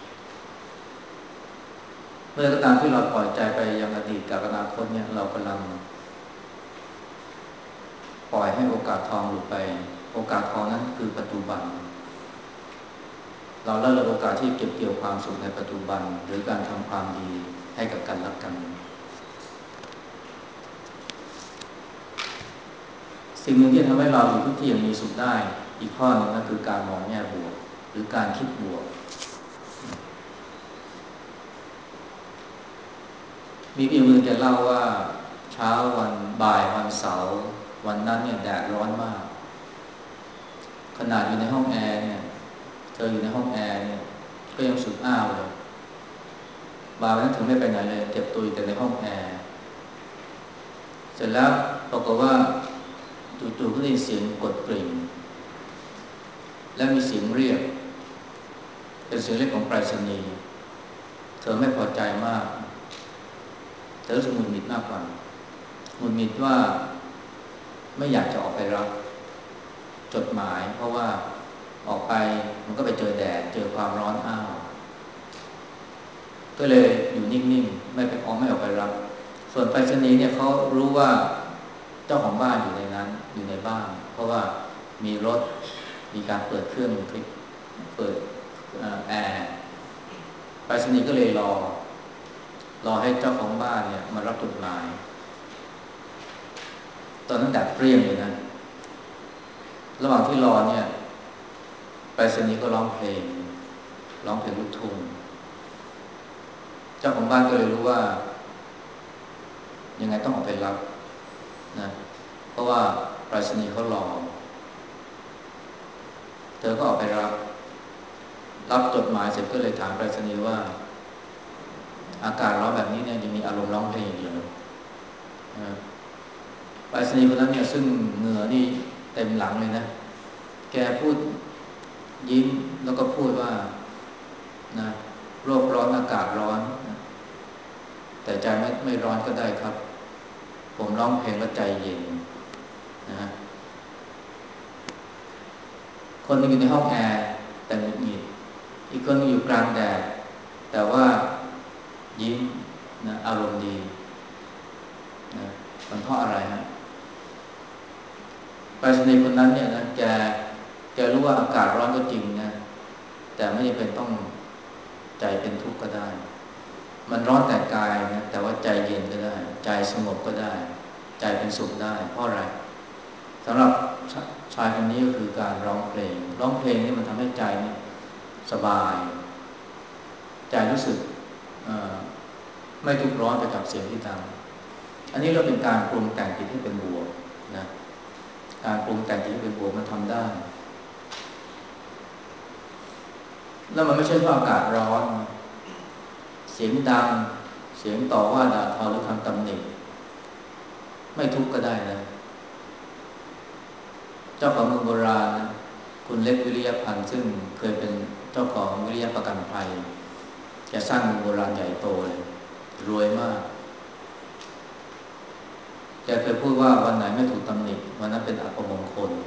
เมื่อก็ตามที่เราปล่อยใจไปยังอดีตกับอนาคตเนี่ยเรากำลังปล่อยให้โอกาสทองหลุดไปโอกาสทองนั้นคือปัจจุบันเราเลิกโอกาสที่เก็บเกี่ยวความสุขในปัจจุบันหรือการทำความดีให้กับกันและกันสิ่งหนึ่งที่ทำให้เราอยู่ทุกที่อย่างมีสุขได้อีกข้อหนึ่งก็คือการมองแง่บวกหรือการคิดบวกมีพี่มือแกเล่าว่าชช้าวันบ่ายวันเสาร์วันนั้นเนี่ยแดดร้อนมากขนาดอยู่ในห้องแอร์เนี่ยเธออยู่ในห้องแอร์เนี่ยก็ยังรู้สึกอ้าวเลยบ่ายวันนั้นถึงไม่ไปไหนเลยเก็บตัวอยู่แต่ในห้องแอร์เสร็จแล้วปรากฏว่าจู่ๆก็ได้ยินเสียงกดกริ่งและมีเสียงเรียกเป็นเสียงเรียกของไปรษณีย์เธอไม่พอใจมากเธอรู้สึกหงุดหงิดมากกว่าหงุดหงิดว่าไม่อยากจะออกไปรับจดหมายเพราะว่าออกไปมันก็ไปเจอแดดเจอความร้อนอ้าวก็เลยอยู่นิ่งๆไม่ไปออกไม่ออกไปรับส่วนไปรษณีย์เนี่ยเขารู้ว่าเจ้าของบ้านอยู่ในนั้นอยู่ในบ้านเพราะว่ามีรถมีการเปิดเครื่องเปิดแอร์ไปรษณีย์ก็เลยรอรอให้เจ้าของบ้านเนี่ยมารับจดหมายตอนนั้นแดดเปรี้ยงเลยนะระหว่างที่รอเนี่ยไปรษณีย์ก็ร้องเพลงร้องเพลงลูกทุ่งเจ้าของบ้านก็เลยรู้ว่ายังไงต้องออกไปรับนะเพราะว่าไปรษณีย์เขารอเธอก็ออกไปรับรับจดหมายเสร็จก็เลยถามไปรษณีย์ว่าอากาศร้อนแบบนี้เนี่ยยังมีอารมณ์ร้องเพลงอีกเหรอไปรษณีย์คนนั้นเนี่ยซึ่งเหงื่อนี่เต็มหลังเลยนะแกพูดยิ้มแล้วก็พูดว่านะโลกร้อนอากาศร้อนนะแต่ใจไม่ไม่ร้อนก็ได้ครับผมร้องเพลงแล้วใจเย็นนะคนนึงอยู่ในห้องแอร์แต่หงุดหงิดอีกคนนึงอยู่กลางแดดแต่ว่ายิ้มนะอารมณ์ดีนะมันเพราะอะไรฮะไปรษณีย์คนนั้นเนี่ยนะแกแกรู้ว่าอากาศร้อนก็จริงนะแต่ไม่จำเป็นต้องใจเป็นทุกข์ก็ได้มันร้อนแต่กายนะแต่ว่าใจเย็นก็ได้ใจสงบก็ได้ใจเป็นสุขได้เพราะอะไรสำหรับชายคนนี้ก็คือการร้องเพลงร้องเพลงนี่มันทำให้ใจนี่สบายใจรู้สึกไม่ทุกข์ร้อนไปกับเสียงที่ดังอันนี้เราเป็นการปรุงแต่งจิตให้เป็นบวกนะการปรุงแต่งจิตให้เป็นบวกมันทำได้แล้วมันไม่ใช่เพราะอากาศร้อนเสียงดังเสียงต่อว่าด่าทอหรือคำตำหนิไม่ทุกข์ก็ได้นะเจ้าของเมืองโบราณนะคุณเล็กวิริยพันธ์ซึ่งเคยเป็นเจ้าของวิริยประกันภัยแกสร้างเมืองโบราณใหญ่โตเลยรวยมากแกเคยพูดว่าวันไหนไม่ถูกตำหนิวันนั้นเป็นอัปมงคล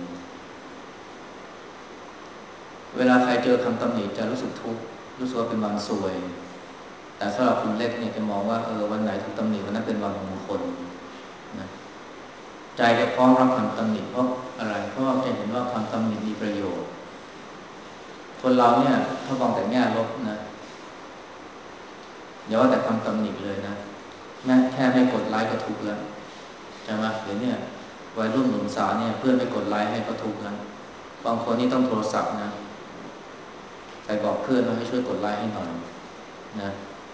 เวลาใครเจอคำตำหนิจะรู้สึกทุกข์รู้สึกว่าเป็นวันซวยแต่สำหรับคุณเล็กเนี่ยจะมองว่าเออวันไหนถูกตำหนิวันนั้นเป็นวันมงคลนะใจแกพร้อมรับคำตำหนิเพราะอะไรเพราะว่าแกเห็นว่าคำตำหนิมีประโยชน์คนเราเนี่ยถ้ามองแต่แง่ลบนะอย่าว่าแต่คำตำหนิเลยนะแม้แค่ไม่กดไลค์ก็ทุกข์แล้วใช่ไหมเดี๋ยวนี้วัยรุ่นหนุ่มสาวเนี่ยเพื่อนไม่กดไลค์ให้ก็ทุกข์แล้วบางคนนี่ต้องโทรศัพท์นะไปบอกเพื่อนว่าให้ช่วยกดไลค์ให้หน่อยนะ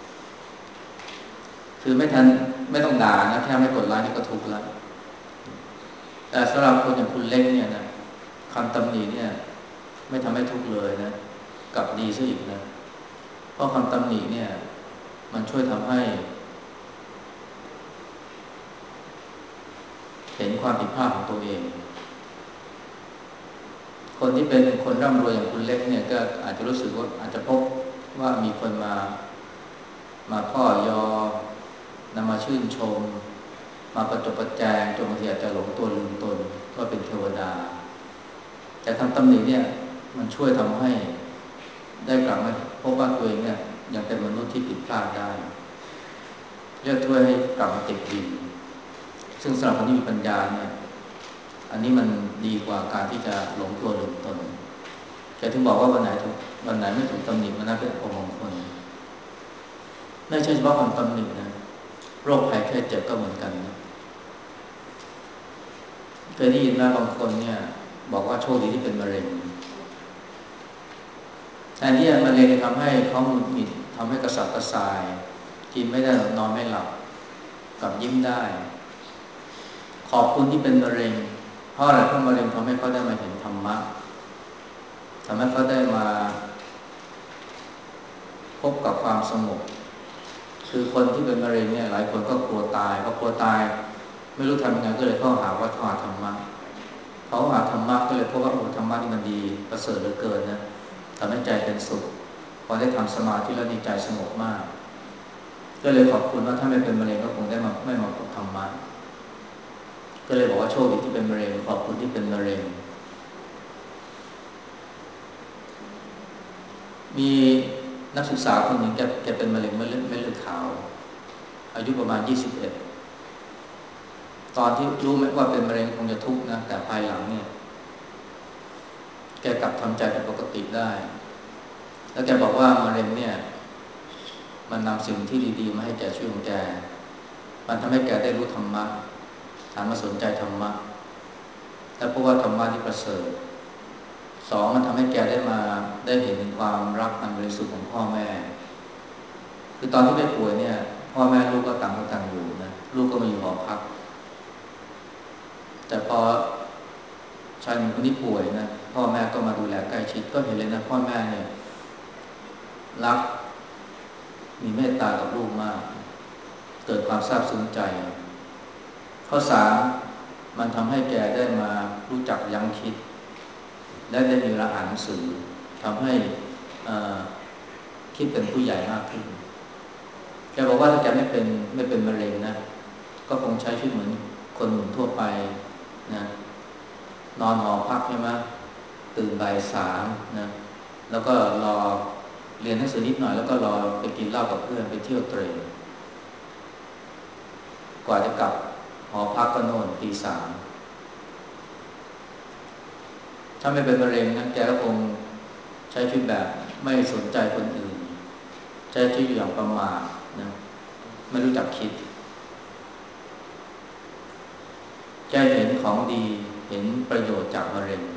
คือไม่ทันไม่ต้องด่านะแค่ไม่กดไลค์นี่ก็ทุกข์แล้วแต่สำหรับคนอย่างคุณเล็กเนี่ยนะคำตำหนิเนี่ยไม่ทำให้ทุกข์เลยนะกลับดีซะอีกนะเพราะคำตำหนิเนี่ยมันช่วยทำให้เห็นความผิดพลาดของตัวเองคนที่เป็นคนร่ำรวยอย่างคุณเล็กเนี่ยก็อาจจะรู้สึกว่าอาจจะพบว่ามีคนมามาพ่อยอนำมาชื่นชมมาประจบประแจงจนบางทีอาจจะหลงตัวลืมตนว่าเป็นเทวดาแต่คำตำหนิเนี่ยมันช่วยทำให้ได้กลับมาพบว่าตัวเองเนี่ยยังเป็นมนุษย์ที่ผิดพลาดได้เรียกช่วยให้กลับมาติดดินซึ่งสำหรับคนที่มีปัญญาเนี่ยอันนี้มันดีกว่าการที่จะหลงตัวลืมตนแกถึงบอกว่าวันไหนถูกวันไหนไม่ถูกตำหนิมันน่าเป็นอมงคลไม่ใช่เฉพาะคนตำหนินะโรคภัยแค่เจ็บก็เหมือนกันนะเคยได้ยินว่าบางคนเนี่ยบอกว่าโชคดีที่เป็นมะเร็งแทนที่มะเร็งทำให้เขาหงุดหงิดทำให้กระสับกระส่ายกินไม่ได้นอนไม่หลับกลับยิ้มได้ขอบคุณที่เป็นมะเร็งเพราะอะไรเพราะมะเร็งทำให้เขาได้มาเห็นธรรมะทำให้เขาได้มาพบกับความสงบคือคนที่เป็นมะเร็งเนี่ยหลายคนก็กลัวตายพอกลัวตายไม่รู้ทำยังไงก็เลยเข้าหาวัดเข้าหาธรรมะเขาหาธรรมะก็เลยพบว่าโอ้ธรรมะนี่มันดีประเสริฐเหลือเกินนะทำให้ใจเป็นสุขพอได้ทำสมาธิแล้วดีใจสงบมากก็เลยขอบคุณว่าถ้าไม่เป็นมะเร็งก็คงได้มาไม่มาพบธรรมะก็เลยบอกว่าโชคดีที่เป็นมะเร็งขอบคุณที่เป็นมะเร็งมีนักศึกษาคนหนึ่งแกแกเป็นมะเร็งเม็ดเลือดเม็ดเลือดขาวอายุประมาณยี่สิบเอ็ดตอนที่รู้ไหมว่าเป็นมะเร็งคงจะทุกข์นะแต่ภายหลังเนี่ยแกกลับทำใจเป็นปกติได้แล้วแกบอกว่ามะเร็งเนี่ยมันนำสิ่งที่ดีๆมาให้แกชีวิตของแกมันทำให้แกได้รู้ธรรมะหันมาสนใจธรรมะและเพราะว่าธรรมะที่ประเสริฐสองมันทำให้แกได้มาได้เห็นถึงความรักอันบริสุทธิ์ของพ่อแม่คือตอนที่แกป่วยเนี่ยพ่อแม่ลูกก็ต่างคนต่างอยู่นะลูกก็มาอยู่หอพักแต่พอชายหนุ่มคนนี้ป่วยนะพ่อแม่ก็มาดูแลใกล้ชิดก็เห็นเลยนะพ่อแม่เนี่ยรักมีเมตตากับลูกมากเกิดความซาบซึ้งใจข้อสามมันทำให้แกได้มารู้จักยั้งคิดและได้มีเวลาอ่านหนังสือทำให้คิดเป็นผู้ใหญ่มากขึ้นแกบอกว่าถ้าแกไม่เป็นไม่เป็นมะเร็งนะก็คงใช้ชีวิตเหมือนคนหนุ่มทั่วไปนะนอนหอพักใช่ไหมตื่นบ่ายสามนะแล้วก็รอเรียนหนังสือนิดหน่อยแล้วก็รอไปกินเหล้ากับเพื่อนไปเที่ยวเตร่กว่าจะกลับหอพักก็โน่นตีสามถ้าไม่เป็นมะเร็งนะแกก็คงใช้ชีวิตแบบไม่สนใจคนอื่นใช้ชีวิตอย่างประมาทนะไม่รู้จักคิดแกเห็นของดีเห็นประโยชน์จากมะเร็ง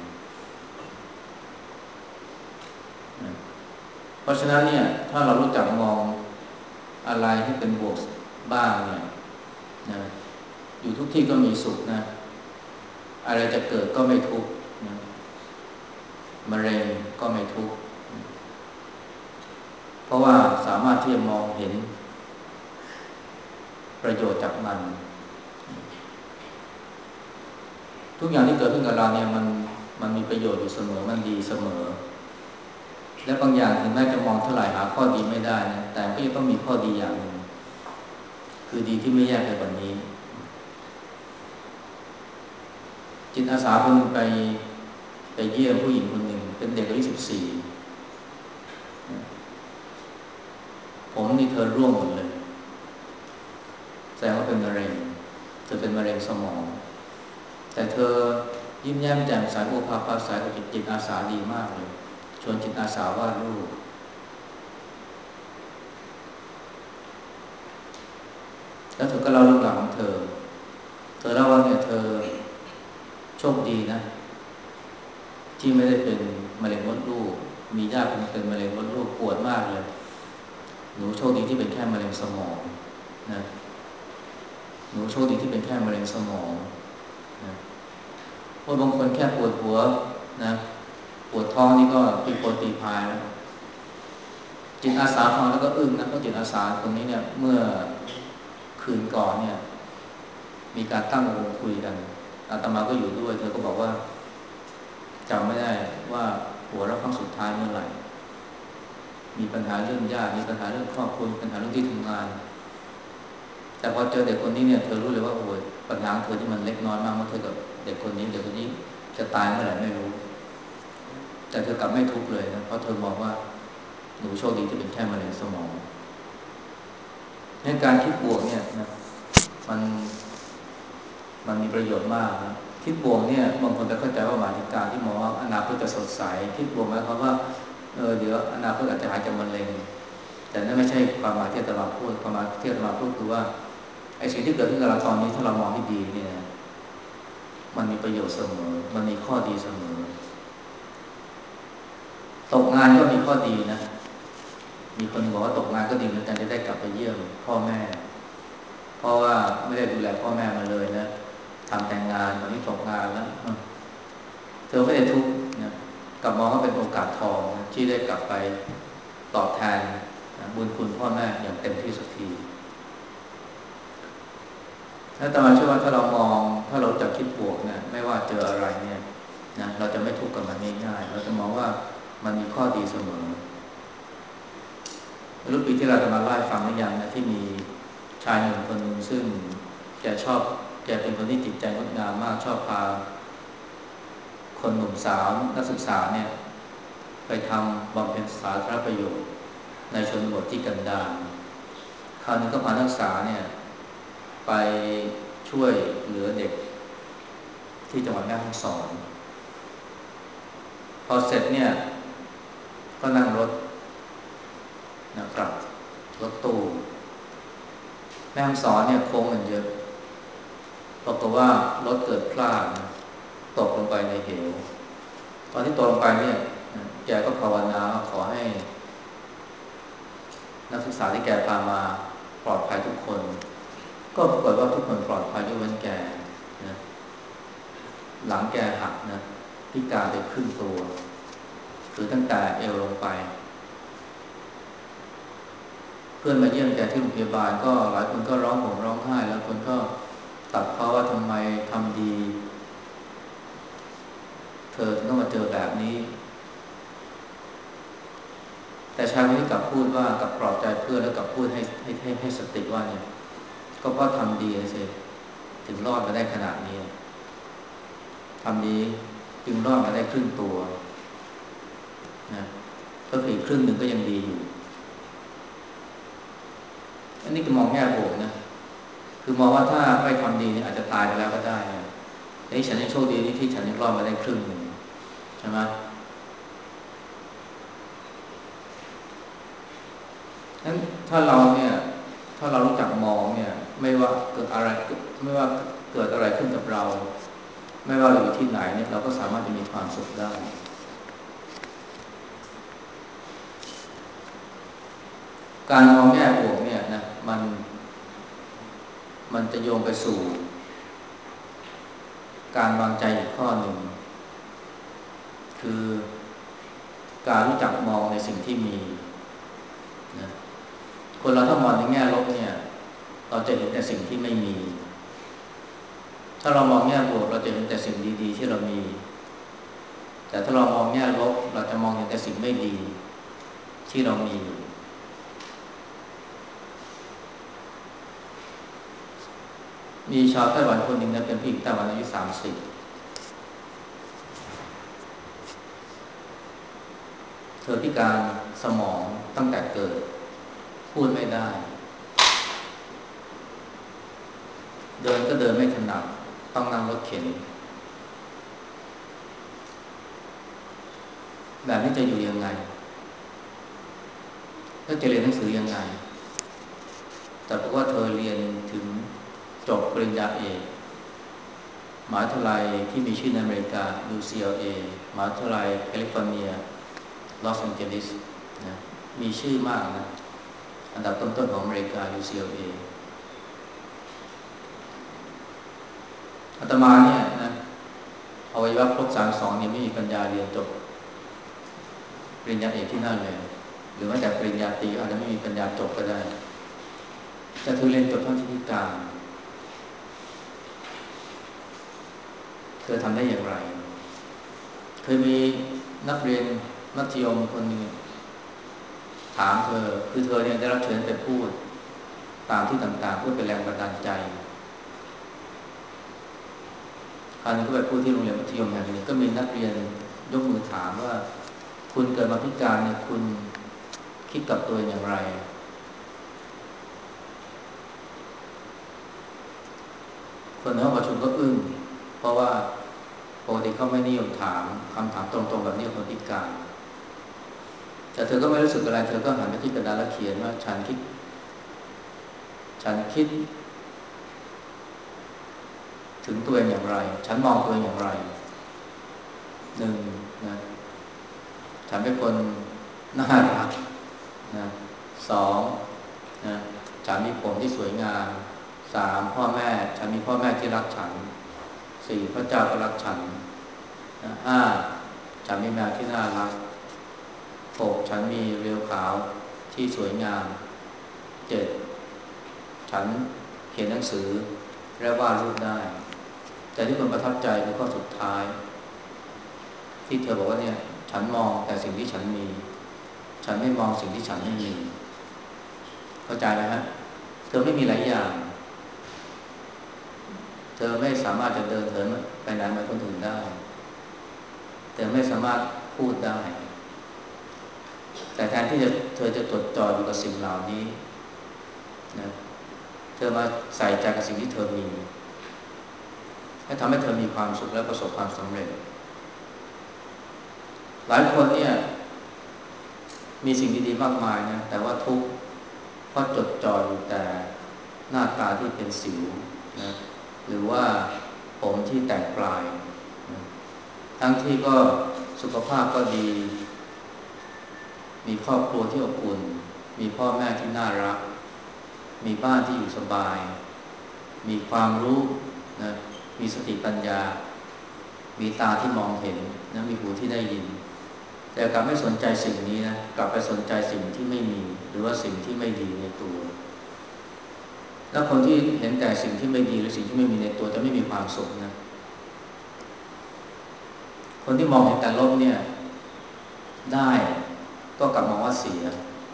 นะเพราะฉะนั้นเนี่ยถ้าเรารู้จักมองอะไรให้เป็นบวกบ้างเนี่ยนะอยู่ทุกที่ก็มีสุขนะอะไรจะเกิดก็ไม่ทุกข์นะมะเร็งก็ไม่ทุกข์เพราะว่าสามารถที่จะมองเห็นประโยชน์จากมันทุกอย่างที่เกิดขึ้นกับเราเนี่ยมันมันมีประโยชน์อยู่เสมอมันดีเสมอและบางอย่างถึงแม้จะมองเท่าไหร่หาข้อดีไม่ได้นะแต่ก็ยังต้องมีข้อดีอย่างหนึ่งคือดีที่ไม่แย่ไปกว่านี้จิตอาสาคนหนึ่งไปไปเยี่ยมผู้หญิงคนหนึ่งเป็นเด็กอายุสิบสี่ผมนี่เธอร่วงหมดเลยแสดงว่าเป็นมะเร็งเธอเป็นมะเร็งสมองแต่เธอยิ้มแย้มแจ่มใสโอภาสใสกับจิตอาสาดีมากเลยชวนจิตอาสาวาดรูปแล้วเธอก็เล่าเรื่องราวของเธอเธอเล่าว่าเนี่ยเธอโชคดีนะที่ไม่ได้เป็นมะเร็งมดลูกมีญาติเป็นมะเร็งมดลูกปวดมากเลยหนูโชคดีที่เป็นแค่มะเร็งสมองนะหนูโชคดีที่เป็นแค่มะเร็งสมองนะเพราะบางคนแค่ปวดหัวนะปวดท้องนี่ก็ตีโพตีพายแล้วจิตอาสาฟังแล้วก็อึ้งนะเพราะจิตอาสาคนนี้เนี่ยเมื่อคืนก่อนเนี่ยมีการตั้งวงคุยกันอาตมาก็อยู่ด้วยเธอก็บอกว่าจำไม่ได้ว่าหัวเราะครั้งสุดท้ายเมื่อไหร่มีปัญหาเรื่องญาติมีปัญหาเรื่องครอบครัวมีปัญหาเรื่องที่ทำงานแต่พอเจอเด็กคนนี้เนี่ยเธอรู้เลยว่าโอ้ยปัญหาเธอที่มันเล็กน้อยมากเมื่อเธอกับเด็กคนนี้เด็กคนนี้จะตายเมื่อไหร่ไม่รู้แต่เธอกลับไม่ทุกข์เลยนะเพราะเธอมองว่าหนูโชคดีที่เป็นแค่มะเร็งสมองในการคิดบวกเนี่ยนะมันมันมีประโยชน์มากนะคิดบวกเนี่ยบางคนจะเข้าใจว่าหมายถึงการที่มองว่าอนาคตจะสดใสคิดบวกหมายความว่าเออเดี๋ยวอนาคตอาจจะหายจากมะเร็งแต่นั่นไม่ใช่ความหมายที่อาตมาพูดความหมายที่อาตมาพูดคือว่าไอ้สิ่งที่เกิดขึ้นกับเราตอนนี้ถ้าเรามองให้ดีเนี่ยมันมีประโยชน์เสมอมันมีข้อดีเสมอตกงานก็มีข้อดีนะมีคนบอกว่าตกงานก็ดีเหมือนกันจะได้กลับไปเยี่ยมพ่อแม่เพราะว่าไม่ได้ดูแลพ่อแม่มาเลยนะทำแต่งงานตอนนี้ตกงานแล้วเธอไม่ได้ทุกข์นะกลับมองว่าเป็นโอกาสทองนะที่ได้กลับไปตอบแทนนะบุญคุณพ่อแม่อย่างเต็มที่สักทีแล้วตมาเชื่อว่าถ้าเรามองถ้าเราจะคิดบวกเนี่ยไม่ว่าเจออะไรเนี่ยนะเราจะไม่ทุกข์กับมันง่ายๆเราจะมองว่ามันมีข้อดีเสมอรู้ปีที่เราจะมาไล่ฟังหรือยังนะที่มีชายหนุ่มคนหนึ่งซึ่งแกชอบแกเป็นคนที่จิตใจงดงามมากชอบพาคนหนุ่มสาวนักศึกษาเนี่ยไปทำบำเพ็ญสาธารณประโยชน์ในชนบทที่กันดารคราวนี้ก็พานักศึกษาเนี่ยไปช่วยเหลือเด็กที่จังหวัดแม่ฮ่องสอนพอเสร็จเนี่ยก็นั่งรถนะครับรถตู้แม่ฮ่องสอนเนี่ยโค้งมันเยอะปรากฏว่ารถเกิดพลาดตกลงไปในเหวตอนที่ตกลงไปเนี่ยแกก็ภาวนาขอให้นักศึกษาที่แกพามาปลอดภัยทุกคนก็ปรากฏว่าทุกคนปลอดภัยยกเว้นแกนะหลังแกหักนะพิการไปครึ่งตัวคือตั้งแต่เอวลงไปเพื่อนมาเยี่ยมแกที่โรงพยาบาลก็หลายคนก็ร้องห่มร้องไห้แล้วคนก็ตัดเพราะว่าทำไมทำดีเธอถึงต้องมาเจอแบบนี้แต่ชายคนนี้กลับพูดว่ากลับปลอบใจเพื่อนแล้วกลับพูดให้ให้ให้ให้สติว่าเนี่ยก็เพราะทำดีสิถึงรอดมาได้ขนาดนี้ทำดีจึงรอดมาได้ครึ่งตัวนะก็คืออีกครึ่งหนึ่งก็ยังดีอยู่อันนี้คือมองแง่บวกนะคือมองว่าถ้าไม่ทำดีเนี่ยอาจจะตายไปแล้วก็ได้นะนี่ฉันยังโชคดีนี่ที่ฉันยังรอดมาได้ครึ่งหนึ่งใช่ไหมนั้นถ้าเราเนี่ยถ้าเรารู้จักมองเนี่ยไม่ว่าเกิดอะไรไม่ว่าเกิดอะไรขึ้นกับเราไม่ว่าเราอยู่ที่ไหนเนี่ยเราก็สามารถจะมีความสุขได้การมองแง่บวกเนี่ยนะมันมันจะโยงไปสู่การวางใจอีกข้อหนึ่งคือการรู้จักมองในสิ่งที่มีนะคนเราถ้ามองในแง่ลบเนี่ยเราจะเห็นแต่สิ่งที่ไม่มีถ้าเรามองแง่บวกเราจะเห็นแต่สิ่งดีๆที่เรามีแต่ถ้าเรามองแง่ลบเราจะมองเห็นแต่สิ่งไม่ดีที่เรามีมีชาวไต้หวันคนหนึ่งนะเป็นผู้หญิงไต้หวันอายุสามสิบเธอพิการสมองตั้งแต่เกิดพูดไม่ได้เดินก็เดินไม่ถนัดต้องนั่งรถเข็นแบบนี้จะอยู่ยังไงแล้วจะเรียนหนังสือยังไงแต่เพราะว่าเธอเรียนถึงจบปริญญาเอกมหาวิทยาลัยที่มีชื่อในอเมริกา ยู ซี แอล เอ มหาวิทยาลัยแคลิฟอร์เนียลอสแอนเจลิสนะมีชื่อมากนะอันดับต้นๆของอเมริกา ยู ซี แอล เอ อาตมาเนี่ยนะอวัยวะครบสามสองเนี่ยไม่มีปัญญาเรียนจบปริญญาเอกที่นั่นเลยหรือว่าแต่ปริญญาตรีอาจจะไม่มีปัญญาจบก็ได้แต่เธอเรียนจบเท่าที่พิการเธอทำได้อย่างไรเคยมีนักเรียนมัธยมคนหนึ่งถามเธอคือเธอเนี่ยได้รับเชิญไปพูดตามที่ต่างๆเพื่อเป็นแรงบันดาลใจคราวนี้ก็ไปพูดที่โรงเรียนมัธยมแห่งหนึ่งก็มีนักเรียนยกมือถามว่าคุณเกิดมาพิการเนี่ยคุณคิดกับตัวอย่างไรคนในห้องประชุมก็อึ้งเพราะว่าปกติเขาไม่นิยมถามคำถามตรงๆแบบนี้คนพิการแต่เธอก็ไม่รู้สึกอะไรเธอก็หันไปที่กระดาษแล้วเขียนว่าฉันคิดฉันคิดถึงตัวเองอย่างไรฉันมองตัวเองอย่างไรหนึ่งนะฉันเป็นคนน่ารักนะสองนะฉันมีผมที่สวยงามสามพ่อแม่ฉันมีพ่อแม่ที่รักฉันสี่พระเจ้าก็รักฉันห้าฉันมีแมวที่น่ารักหกฉันมีเรียวขาวที่สวยงามเจ็ดฉันเขียนหนังสือและวาดรูปได้แต่ที่ผมประทับใจคือข้อสุดท้ายที่เธอบอกว่าเนี่ยฉันมองแต่สิ่งที่ฉันมีฉันไม่มองสิ่งที่ฉันไม่มีเข้าใจไหมฮะเธอไม่มีหลายอย่างเธอไม่สามารถจะเดินเถินไปไหนเหมือนคนอื่นได้เธอไม่สามารถพูดได้แต่แทนที่จะเธอจะจดจ่ออยู่กับสิ่งเหล่านี้นะเธอมาใส่ใจกับสิ่งที่เธอมีให้ทำให้เธอมีความสุขและประสบความสำเร็จหลายคนเนี่ยมีสิ่งดีๆมากมายนะแต่ว่าทุกข์เพราะจดจ่ออยู่แต่หน้าตาที่เป็นสิวนะหรือว่าผมที่แตกปลายนะทั้งที่ก็สุขภาพก็ดีมีครอบครัวที่อบอุ่นมีพ่อแม่ที่น่ารักมีบ้านที่อยู่สบายมีความรู้นะมีสติปัญญามีตาที่มองเห็นนะมีหูที่ได้ยินแต่กลับไม่สนใจสิ่งนี้นะกลับไปสนใจสิ่งที่ไม่มีหรือว่าสิ่งที่ไม่ดีในตัวแล้วคนที่เห็นแต่สิ่งที่ไม่ดีหรือสิ่งที่ไม่มีในตัวจะไม่มีความสุขนะคนที่มองเห็นแต่ลบเนี่ยได้ก็กลับมองว่าเสีย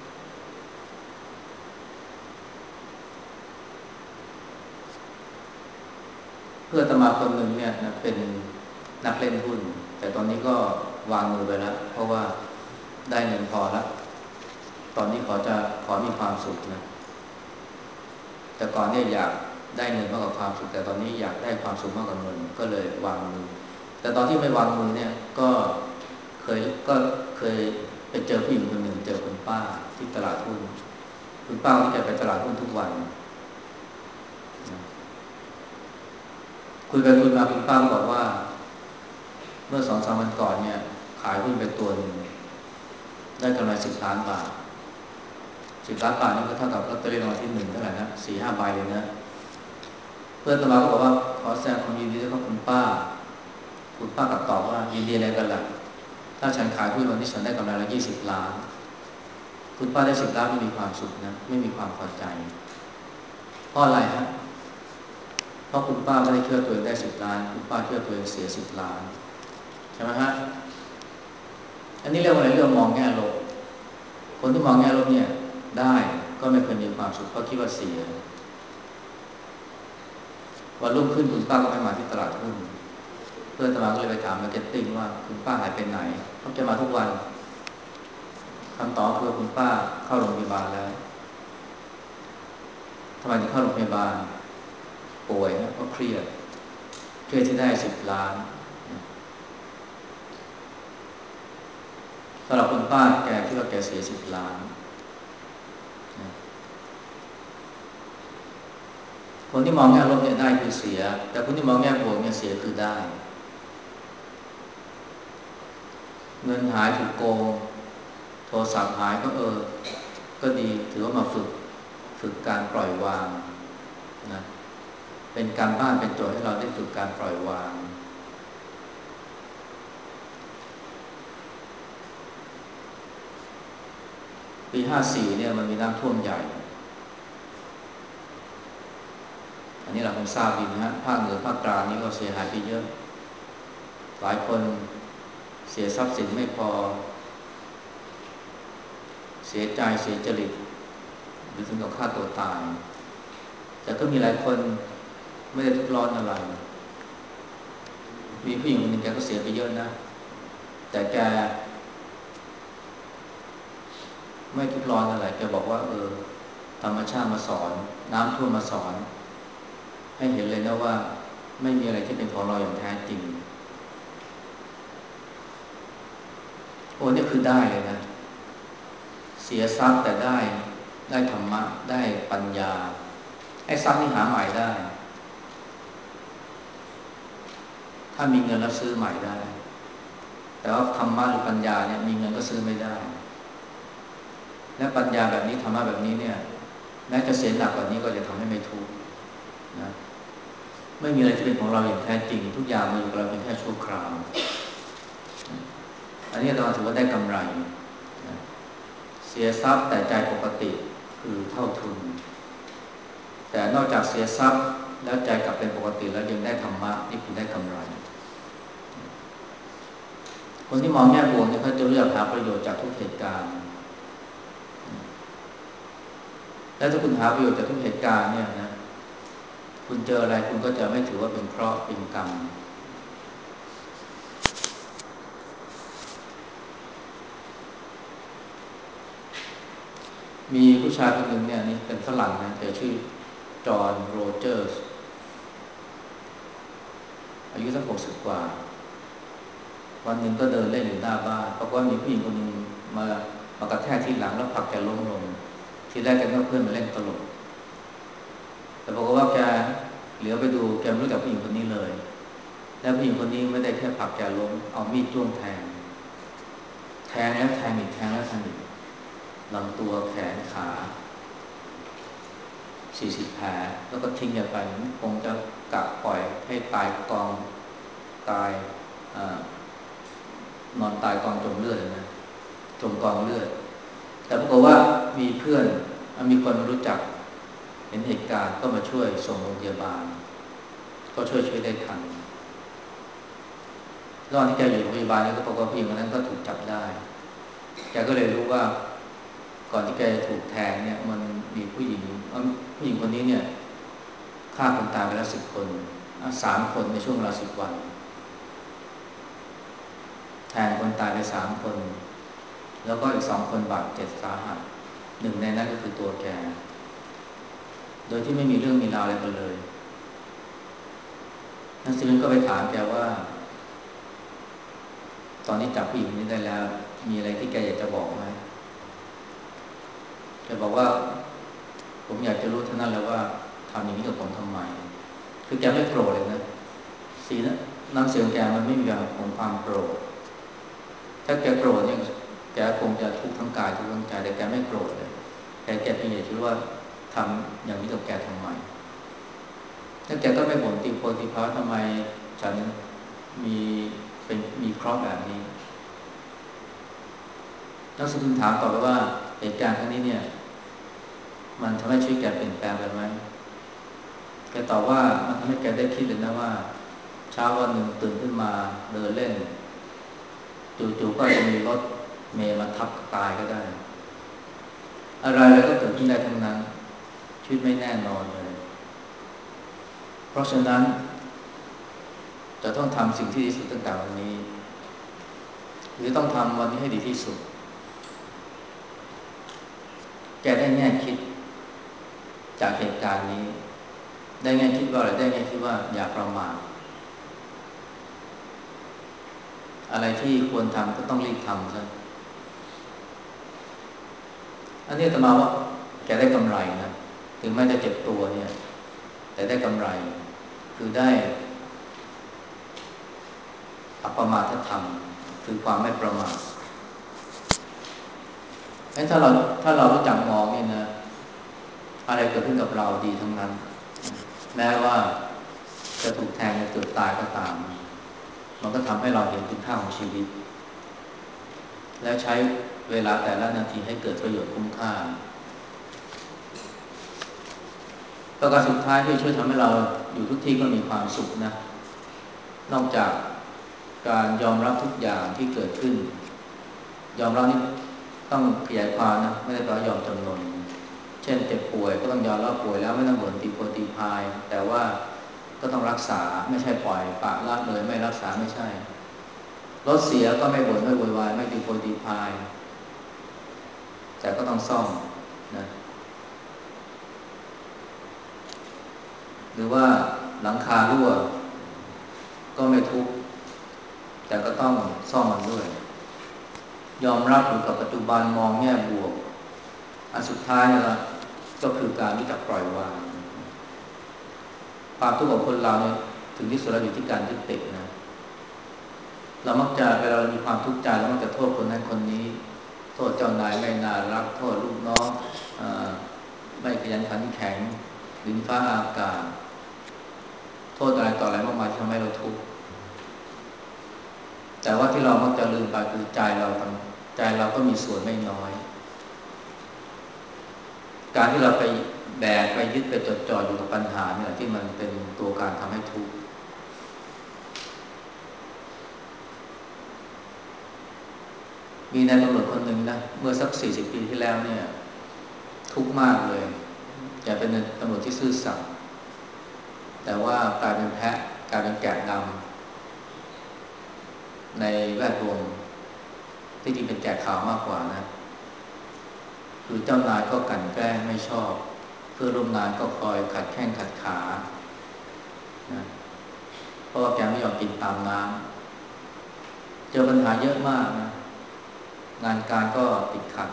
เพื่อนอาตมาคนหนึ่งเนี่ยนะเป็นนักเล่นหุ้นแต่ตอนนี้ก็วางมือไปแล้วเพราะว่าได้เงินพอแล้วตอนนี้ขอจะขอมีความสุขนะแต่ก่อนเนี่ยอยากได้เงินมากกว่าความสุขแต่ตอนนี้อยากได้ความสุขมากกว่าเงินก็เลยวางมือแต่ตอนที่ไม่วางมือเนี่ยก็เคยก็เคยไปเจอผู้หญิงคนหนึ่งเจอคุณป้าที่ตลาดหุ้นคุณป้าที่แกไปตลาดหุ้นทุกวันคุยไปคุยมาคุณป้าบอกว่าเมื่อสองสามวันก่อนเนี่ยขายหุ้นไปตัวหนึ่งได้กำไรสิบล้านบาทสิบล้านบาทนี่ก็เท่ากับลอตเตอรี่รางวัลที่หนึ่งเท่าไหร่นะสี่ห้าใบเลยนะเพื่อนตมาก็บอกว่าขอแสดงความยินดีด้วยครับคุณป้าคุณป้ากลับตอบว่ายินดีอะไรกันล่ะถ้าฉันขายหุ้นวันนี้ฉันได้กำไรละยี่สิบล้านคุณป้าได้สิบล้านไม่มีความสุขนะไม่มีความพอใจเพราะอะไรฮะเพราะคุณป้าไม่ได้เชื่อตัวเองได้สิบล้านคุณป้าเชื่อตัวเองเสียสิบล้านใช่ไหมฮะอันนี้เรียกว่าอะไรเรื่องมองแง่ลบคนที่มองแง่ลบเนี่ยได้ก็ไม่เคยมีความสุขเพราะคิดว่าเสียวันรุ่งขึ้นคุณป้าก็ไม่มาที่ตลาดหุ้นเพื่อนตมาก็เลยไปถามมาร์เก็ตติ้งว่าคุณป้าหายไปไหนเขาจะมาทุกวันคำตอบคือคุณป้าเข้าโรงพยาบาลแล้วทำไมถึงเข้าโรงพยาบาลป่วยนะเพราะเครียดเครียดที่ได้สิบล้านสำหรับคุณป้าแกคิดว่าแกเสียสิบล้านคนที่มองแง่ลบเนี่ยได้คือเสียแต่คนที่มองแง่บวกเนี่ยเสียคือได้เงินหายถูกโกงโทรศัพท์หายก็เออก็ดีถือว่ามาฝึกฝึกการปล่อยวางนะเป็นการบ้านเป็นโจทย์ให้เราได้ฝึกการปล่อยวางปีห้าสี่เนี่ยมันมีน้ำท่วมใหญ่อันนี้เราคงทราบดีนะฮะภาคเหนือภาคกลางนี่ก็เสียหายไปเยอะหลายคนเสียทรัพย์สินไม่พอเสียใจเสียจริตหรือถึงกับฆ่าตัวตายแต่ก็มีหลายคนไม่ได้ทุกข์ร้อนอะไรมีผู้หญิงคนหนึ่งแกก็เสียไปเยอะนะแต่แกไม่ทุกข์ร้อนอะไรแกบอกว่าเออธรรมชาติมาสอนน้ำท่วมมาสอนให้เห็นเลยนะว่าไม่มีอะไรที่เป็นของเราอย่างแท้จริงโอ้นี่คือได้เลยนะเสียทรัพย์แต่ได้ได้ธรรมะได้ปัญญาไอ้ทรัพย์นี่หาใหม่ได้ถ้ามีเงินแล้วซื้อใหม่ได้แต่ว่าธรรมะหรือปัญญาเนี่ยมีเงินก็ซื้อไม่ได้และปัญญาแบบนี้ธรรมะแบบนี้เนี่ยแม้จะเสียหนักกว่านี้ก็จะทำให้ไม่ทุกข์นะไม่มีอะไรที่เป็นของเราอย่างแท้จริงทุกอย่างมาอยู่กับเราเป็นแค่ชั่วคราวอันนี้เราถือว่าได้กำไรเสียทรัพย์แต่ใจปกติคือเท่าทุนแต่นอกจากเสียทรัพย์แล้วใจกลับเป็นปกติแล้วยังได้ธรรมะนี่คือได้กำไรคนที่มองแง่บวกเนี่ยเขาจะเลือกหาประโยชน์จากทุกเหตุการณ์แล้วถ้าคุณหาประโยชน์จากทุกเหตุการณ์เนี่ยนะคุณเจออะไรคุณก็จะไม่ถือว่าเป็นเคราะห์เป็นกรรมมีผู้ชายคนหนึ่งเนี่ยนี่เป็นฝรั่งนะแต่ชื่อจอห์นโรเจอร์สอายุสักหกสิบกว่าวันหนึ่งก็เดินเล่นอยู่หน้าบ้านปรากฏว่ามีผู้หญิงคนหนึ่งมามากระแทกที่หลังแล้วผลักแกล้มลงทีแรกแกก็เพื่อนมาเล่นตลกแต่ปรากฏว่าแกเหลียวไปดูแกไม่รู้จักผู้หญิงคนนี้เลยและผู้หญิงคนนี้ไม่ได้แค่ผลักแกล้มเอามีดจ้วงแทงแทงแล้วแทงอีกแทงแล้วแทงอีกลำตัวแขนขาสี่สิบแผลแล้วก็ทิ้งแกไปคงจะกะปล่อยให้ตายกองตายนอนตายกองจมเลือดเลยนะจมกองเลือดแต่ปรากฏว่ามีเพื่อนมีคนรู้จักเห็นเหตุการณ์ก็มาช่วยส่งโรงพยาบาลก็ช่วยช่วยได้ทันระหว่างที่แกอยู่โรงพยาบาลนี่ก็ปรากฏว่าผู้หญิงคนนั้นก็ถูกจับได้แกก็เลยรู้ว่าก่อนที่แกจะถูกแทงเนี่ยมันมีผู้หญิงผู้หญิงคนนี้เนี่ยฆ่าคนตายไปแล้วสิบคนสามคนในช่วงเวลาสิบวันแทงคนตายไปสามคนแล้วก็อีกสองคนบาดเจ็บสาหัสหนึ่งในนั้นก็คือตัวแกโดยที่ไม่มีเรื่องมีราวอะไรกันเลยนักสืบก็ไปถามแกว่าตอนนี้จับผู้หญิงคนนี้ได้แล้วมีอะไรที่แกอยากจะบอกไหมแกบอกว่าผมอยากจะรู้เท่านั้นแหละว่าทำอย่างนี้กับผมทำไมคือแกไม่โกรธเลยนะสีนะน้ำเสียงแกมันไม่มีอย่างของความโกรธถ้าแกโกรธเนี่ยแกคงจะทุกข์ทั้งกายทุกข์ทั้งใจแต่แกไม่โกรธเลยแกแกเพียงอยากจะรู้ว่าทำอย่างนี้กับแกทำไมถ้าแกก็ไม่บ่นตีโพตีพาทำไมฉันมีเป็นมีเคราะห์แบบนี้นักสืบถามต่อไปว่าเหตุการณ์ครั้งนี้เนี่ยมันทำให้ชีวิตแกเปลี่ยนแปลงไปไหมแกตอบว่ามันทำให้แกได้คิดเลยนะว่าเช้าวันหนึ่งตื่นขึ้นมาเดินเล่นจู่ๆก็จะมีรถเมล์มาทับตายก็ได้อะไรอะไรก็เกิดขึ้นได้ทั้งนั้นชีวิตไม่แน่นอนเลยเพราะฉะนั้นจะต้องทำสิ่งที่ดีสุดตั้งแต่วันนี้หรือต้องทำวันนี้ให้ดีที่สุดแกได้แง่คิดจากเหตุการณ์นี้ได้แง่คิดว่าอะไรได้แง่คิดว่าอย่าประมาทอะไรที่ควรทำก็ต้องรีบทำซะอันนี้อาตมาว่าแกได้กำไรนะถึงแม้จะเจ็บตัวเนี่ยแต่ได้กำไรคือได้อัปปมาทธรรมคือความไม่ประมาทงั้นถ้าเราถ้าเรารู้จักมองนี่นะอะไรเกิดขึ้นกับเราดีทั้งนั้นแม้ว่าจะถูกแทงเกือบตายก็ตามมันก็ทำให้เราเห็นคุณค่าของชีวิตและใช้เวลาแต่ละนาทีให้เกิดประโยชน์คุ้มค่าประการสุดท้ายที่ช่วยทำให้เราอยู่ทุกที่ก็มีความสุขนะนอกจากการยอมรับทุกอย่างที่เกิดขึ้นยอมรับนี่ต้องขยายความนะไม่ได้แปลว่ายอมจำนนเช่นเจ็บป่วยก็ต้องยอมรับป่วยแล้วไม่ต้องบ่นตีโพตีพายแต่ว่าก็ต้องรักษาไม่ใช่ปล่อยปละละเลยไม่รักษาไม่ใช่รถเสียก็ไม่บ่นไม่โวยวายไม่ตีโพตีพายแต่ก็ต้องซ่อมนะหรือว่าหลังคารั่วก็ไม่ทุกข์แต่ก็ต้องซ่อมมันด้วยยอมรับอยู่กับปัจจุบันมองแง่บวกอันสุดท้ายนะก็คือการรู้จักปล่อยวางความทุกข์ของคนเราเนี่ยถึงที่สุดแล้วอยู่ที่การยึดติดนะเรามักจะเวลาเรามีความทุกข์ใจเรามักจะโทษคนนั้นคนนี้โทษเจ้านายไม่น่ารักโทษลูกน้องไม่ขยันขันแข็งดินฟ้าอากาศโทษอะไรต่ออะไรมากมายที่ทำให้เราทุกข์แต่ว่าที่เรามักจะลืมไปคือใจเราทำใจเราก็มีส่วนไม่น้อยการที่เราไปแบกไปยึดไปจดจ่ออยู่กับปัญหาเนี่ยที่มันเป็นตัวการทำให้ทุกข์มีนายตำรวจคนหนึ่งนะเมื่อสักสี่สิบปีที่แล้วเนี่ยทุกข์มากเลยแกเป็นตำรวจที่ซื่อสัตย์แต่ว่ากลายเป็นแพะกลายเป็นแกะดำในแวดวงที่จริงเป็นแกะขาวมากกว่านะคือเจ้านายก็กลั่นแกล้งไม่ชอบเพื่อนร่วมงานก็คอยขัดแข้งขัดขานะเพราะว่าแกไม่ยอมกินตามน้ำเจอปัญหาเยอะมากนะงานการก็ติดขัด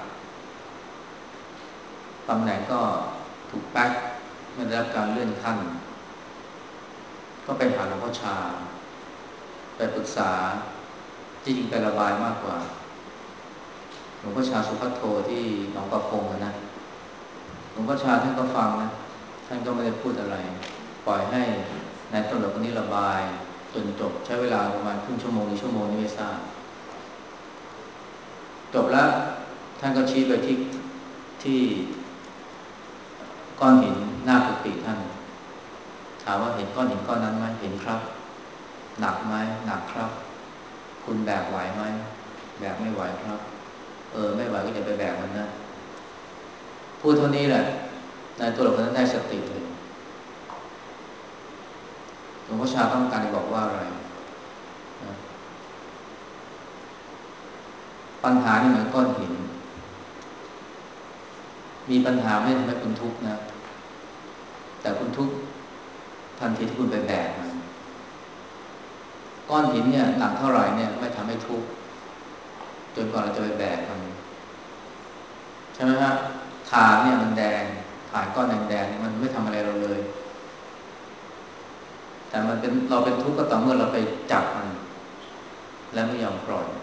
ตำแหน่งก็ถูกแป๊กไม่ได้รับการเลื่อนขั้นก็ไปหาหลวงพ่อชาไปปรึกษาจริงๆไประบายมากกว่าหลวงพ่อชาสุภัทโทที่หนองประพงนะหลวงพ่อชาท่านก็ฟังนะท่านก็ไม่ได้พูดอะไรปล่อยให้นายตำรวจคนนี้ระบายจนจบใช้เวลาประมาณครึ่งชั่วโมงหรือชั่วโมงนี้ไม่ทราบจบแล้วท่านก็ชี้ไปที่ที่ก้อนหินหน้ากุฏิท่านถามว่าเห็นก้อนหินก้อนนั้นไหมเห็นครับหนักไหมหนักครับคุณแบกไหวไหมแบกไม่ไหวครับเออไม่ไหวก็จะไปแบกมันนะพูดเท่านี้แหละนายตัวเราคนนั้นได้สติเลยหลวงพ่อชาต้องการจะบอกว่าอะไรปัญหานี่เหมือนก้อนหินมีปัญหาไม่ทำให้คุณทุกข์นะแต่คุณทุกข์ทันทีที่คุณไปแบกมันก้อนหินเนี่ยหนักเท่าไหร่เนี่ยไม่ทำให้ทุกข์จนกว่าเราจะไปแบกมันใช่ไหมฮะฐานเนี่ยมันแดงฐานก้อนแดงๆมันไม่ทำอะไรเราเลยแต่มันเป็นเราเป็นทุกข์ก็ต่อเมื่อเราไปจับมันและไม่ยอมปล่อย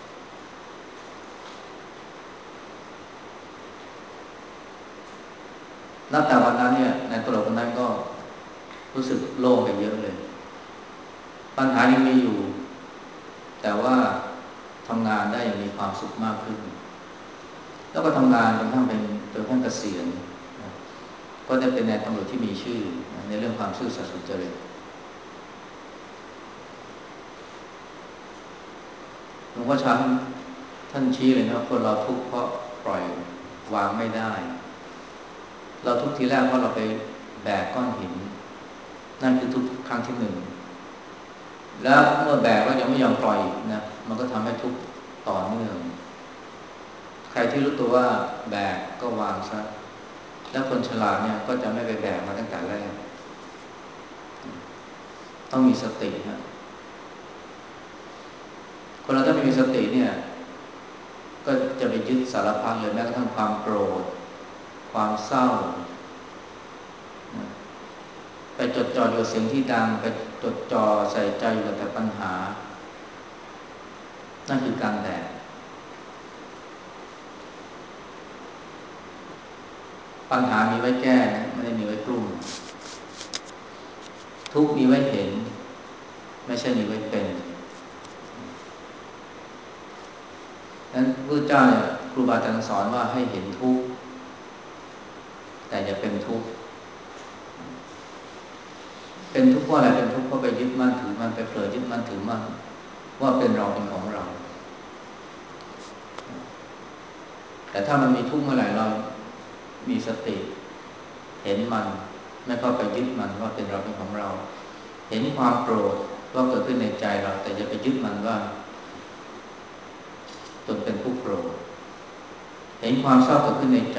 นับแต่วันนั้นเนี่ยในตัวเราคนนั้นก็รู้สึกโล่งไปเยอะเลยปัญหายังมีอยู่แต่ว่าทำงานได้อย่างมีความสุขมากขึ้นแล้วก็ทำงานจนทั้งเป็นจนทั้งเกษียณก็ได้เป็นนายตำรวจที่มีชื่อในเรื่องความซื่อสัตย์สุจริตหลวงพ่อชาท่านชี้เลยนะคนเราทุกข์เพราะปล่อยวางไม่ได้เราทุกทีแรกเพราะเราไปแบกก้อนหินนั่นคือทุกครั้งที่หนึ่งแล้วเมื่อแบกแล้วยังไม่ยอมปล่อยนะมันก็ทำให้ทุกข์ต่อเนื่องใครที่รู้ตัวว่าแบกก็วางซะแล้วคนฉลาดเนี่ยก็จะไม่ไปแบกมาตั้งแต่แรกต้องมีสตินะคนเราถ้าไม่มีสติเนี่ยก็จะไปยึดสารพัดเลยแม้กระทั่งความโกรธความเศร้าไปจดจ่ออยู่กับเสียงที่ดังไปจดจ่อใส่ใจอยู่กับแต่ปัญหานั่นคือการแบกปัญหามีไว้แก้นะไม่ได้มีไว้กลุ่มทุกมีไว้เห็นไม่ใช่มีไว้เป็นนั้นพระเจ้าเนี่ยครูบาอาจารย์สอนว่าให้เห็นทุกข์แต่อย่าเป็นทุกข์เป็นทุกข์เพราะอะไรเป็นทุกข์เพราะไปยึดมั่นถือมั่นไปเผลอยึดมั่นถือมั่นว่าเป็นเราเป็นของเราแต่ถ้ามันมีทุกข์เมื่อไหร่เรามีสติเห็นมันไม่เข้าไปยึดมันว่าเป็นเราเป็นของเราเห็นความโกรธว่าเกิดขึ้นในใจเราแต่อย่าไปยึดมันว่าตนเป็นผู้โกรธเห็นความเศร้าเกิดขึ้นในใจ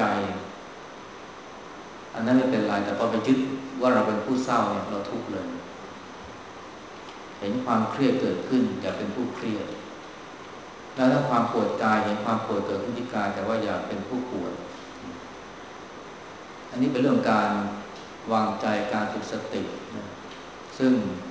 อันนั้นไม่เป็นไรแต่พอไปยึดว่าเราเป็นผู้เศร้าเนี่ยเราทุกข์เลยเห็นความเครียดเกิดขึ้นอย่าเป็นผู้เครียดแล้วถ้าความปวดกายเห็นความปวดเกิดขึ้นที่กายแต่ว่าอย่าเป็นผู้ปวดอันนี้เป็นเรื่องการวางใจการฝึกสติซึ่ง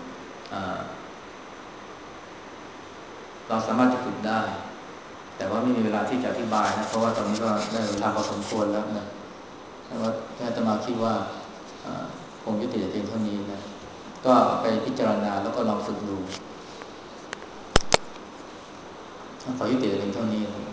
เราสามารถจะฝึกได้แต่ว่าไม่มีเวลาที่จะอธิบายนะเพราะว่าตอนนี้ก็ได้เวลาพอสมควรแล้วนะแต่ว่าแค่จะมาคิดว่าคงยุติแต่เพียงเท่านี้นะก็ไปพิจารณาแล้วก็ลองฝึกดูขอยุติแต่เพียงเท่านี้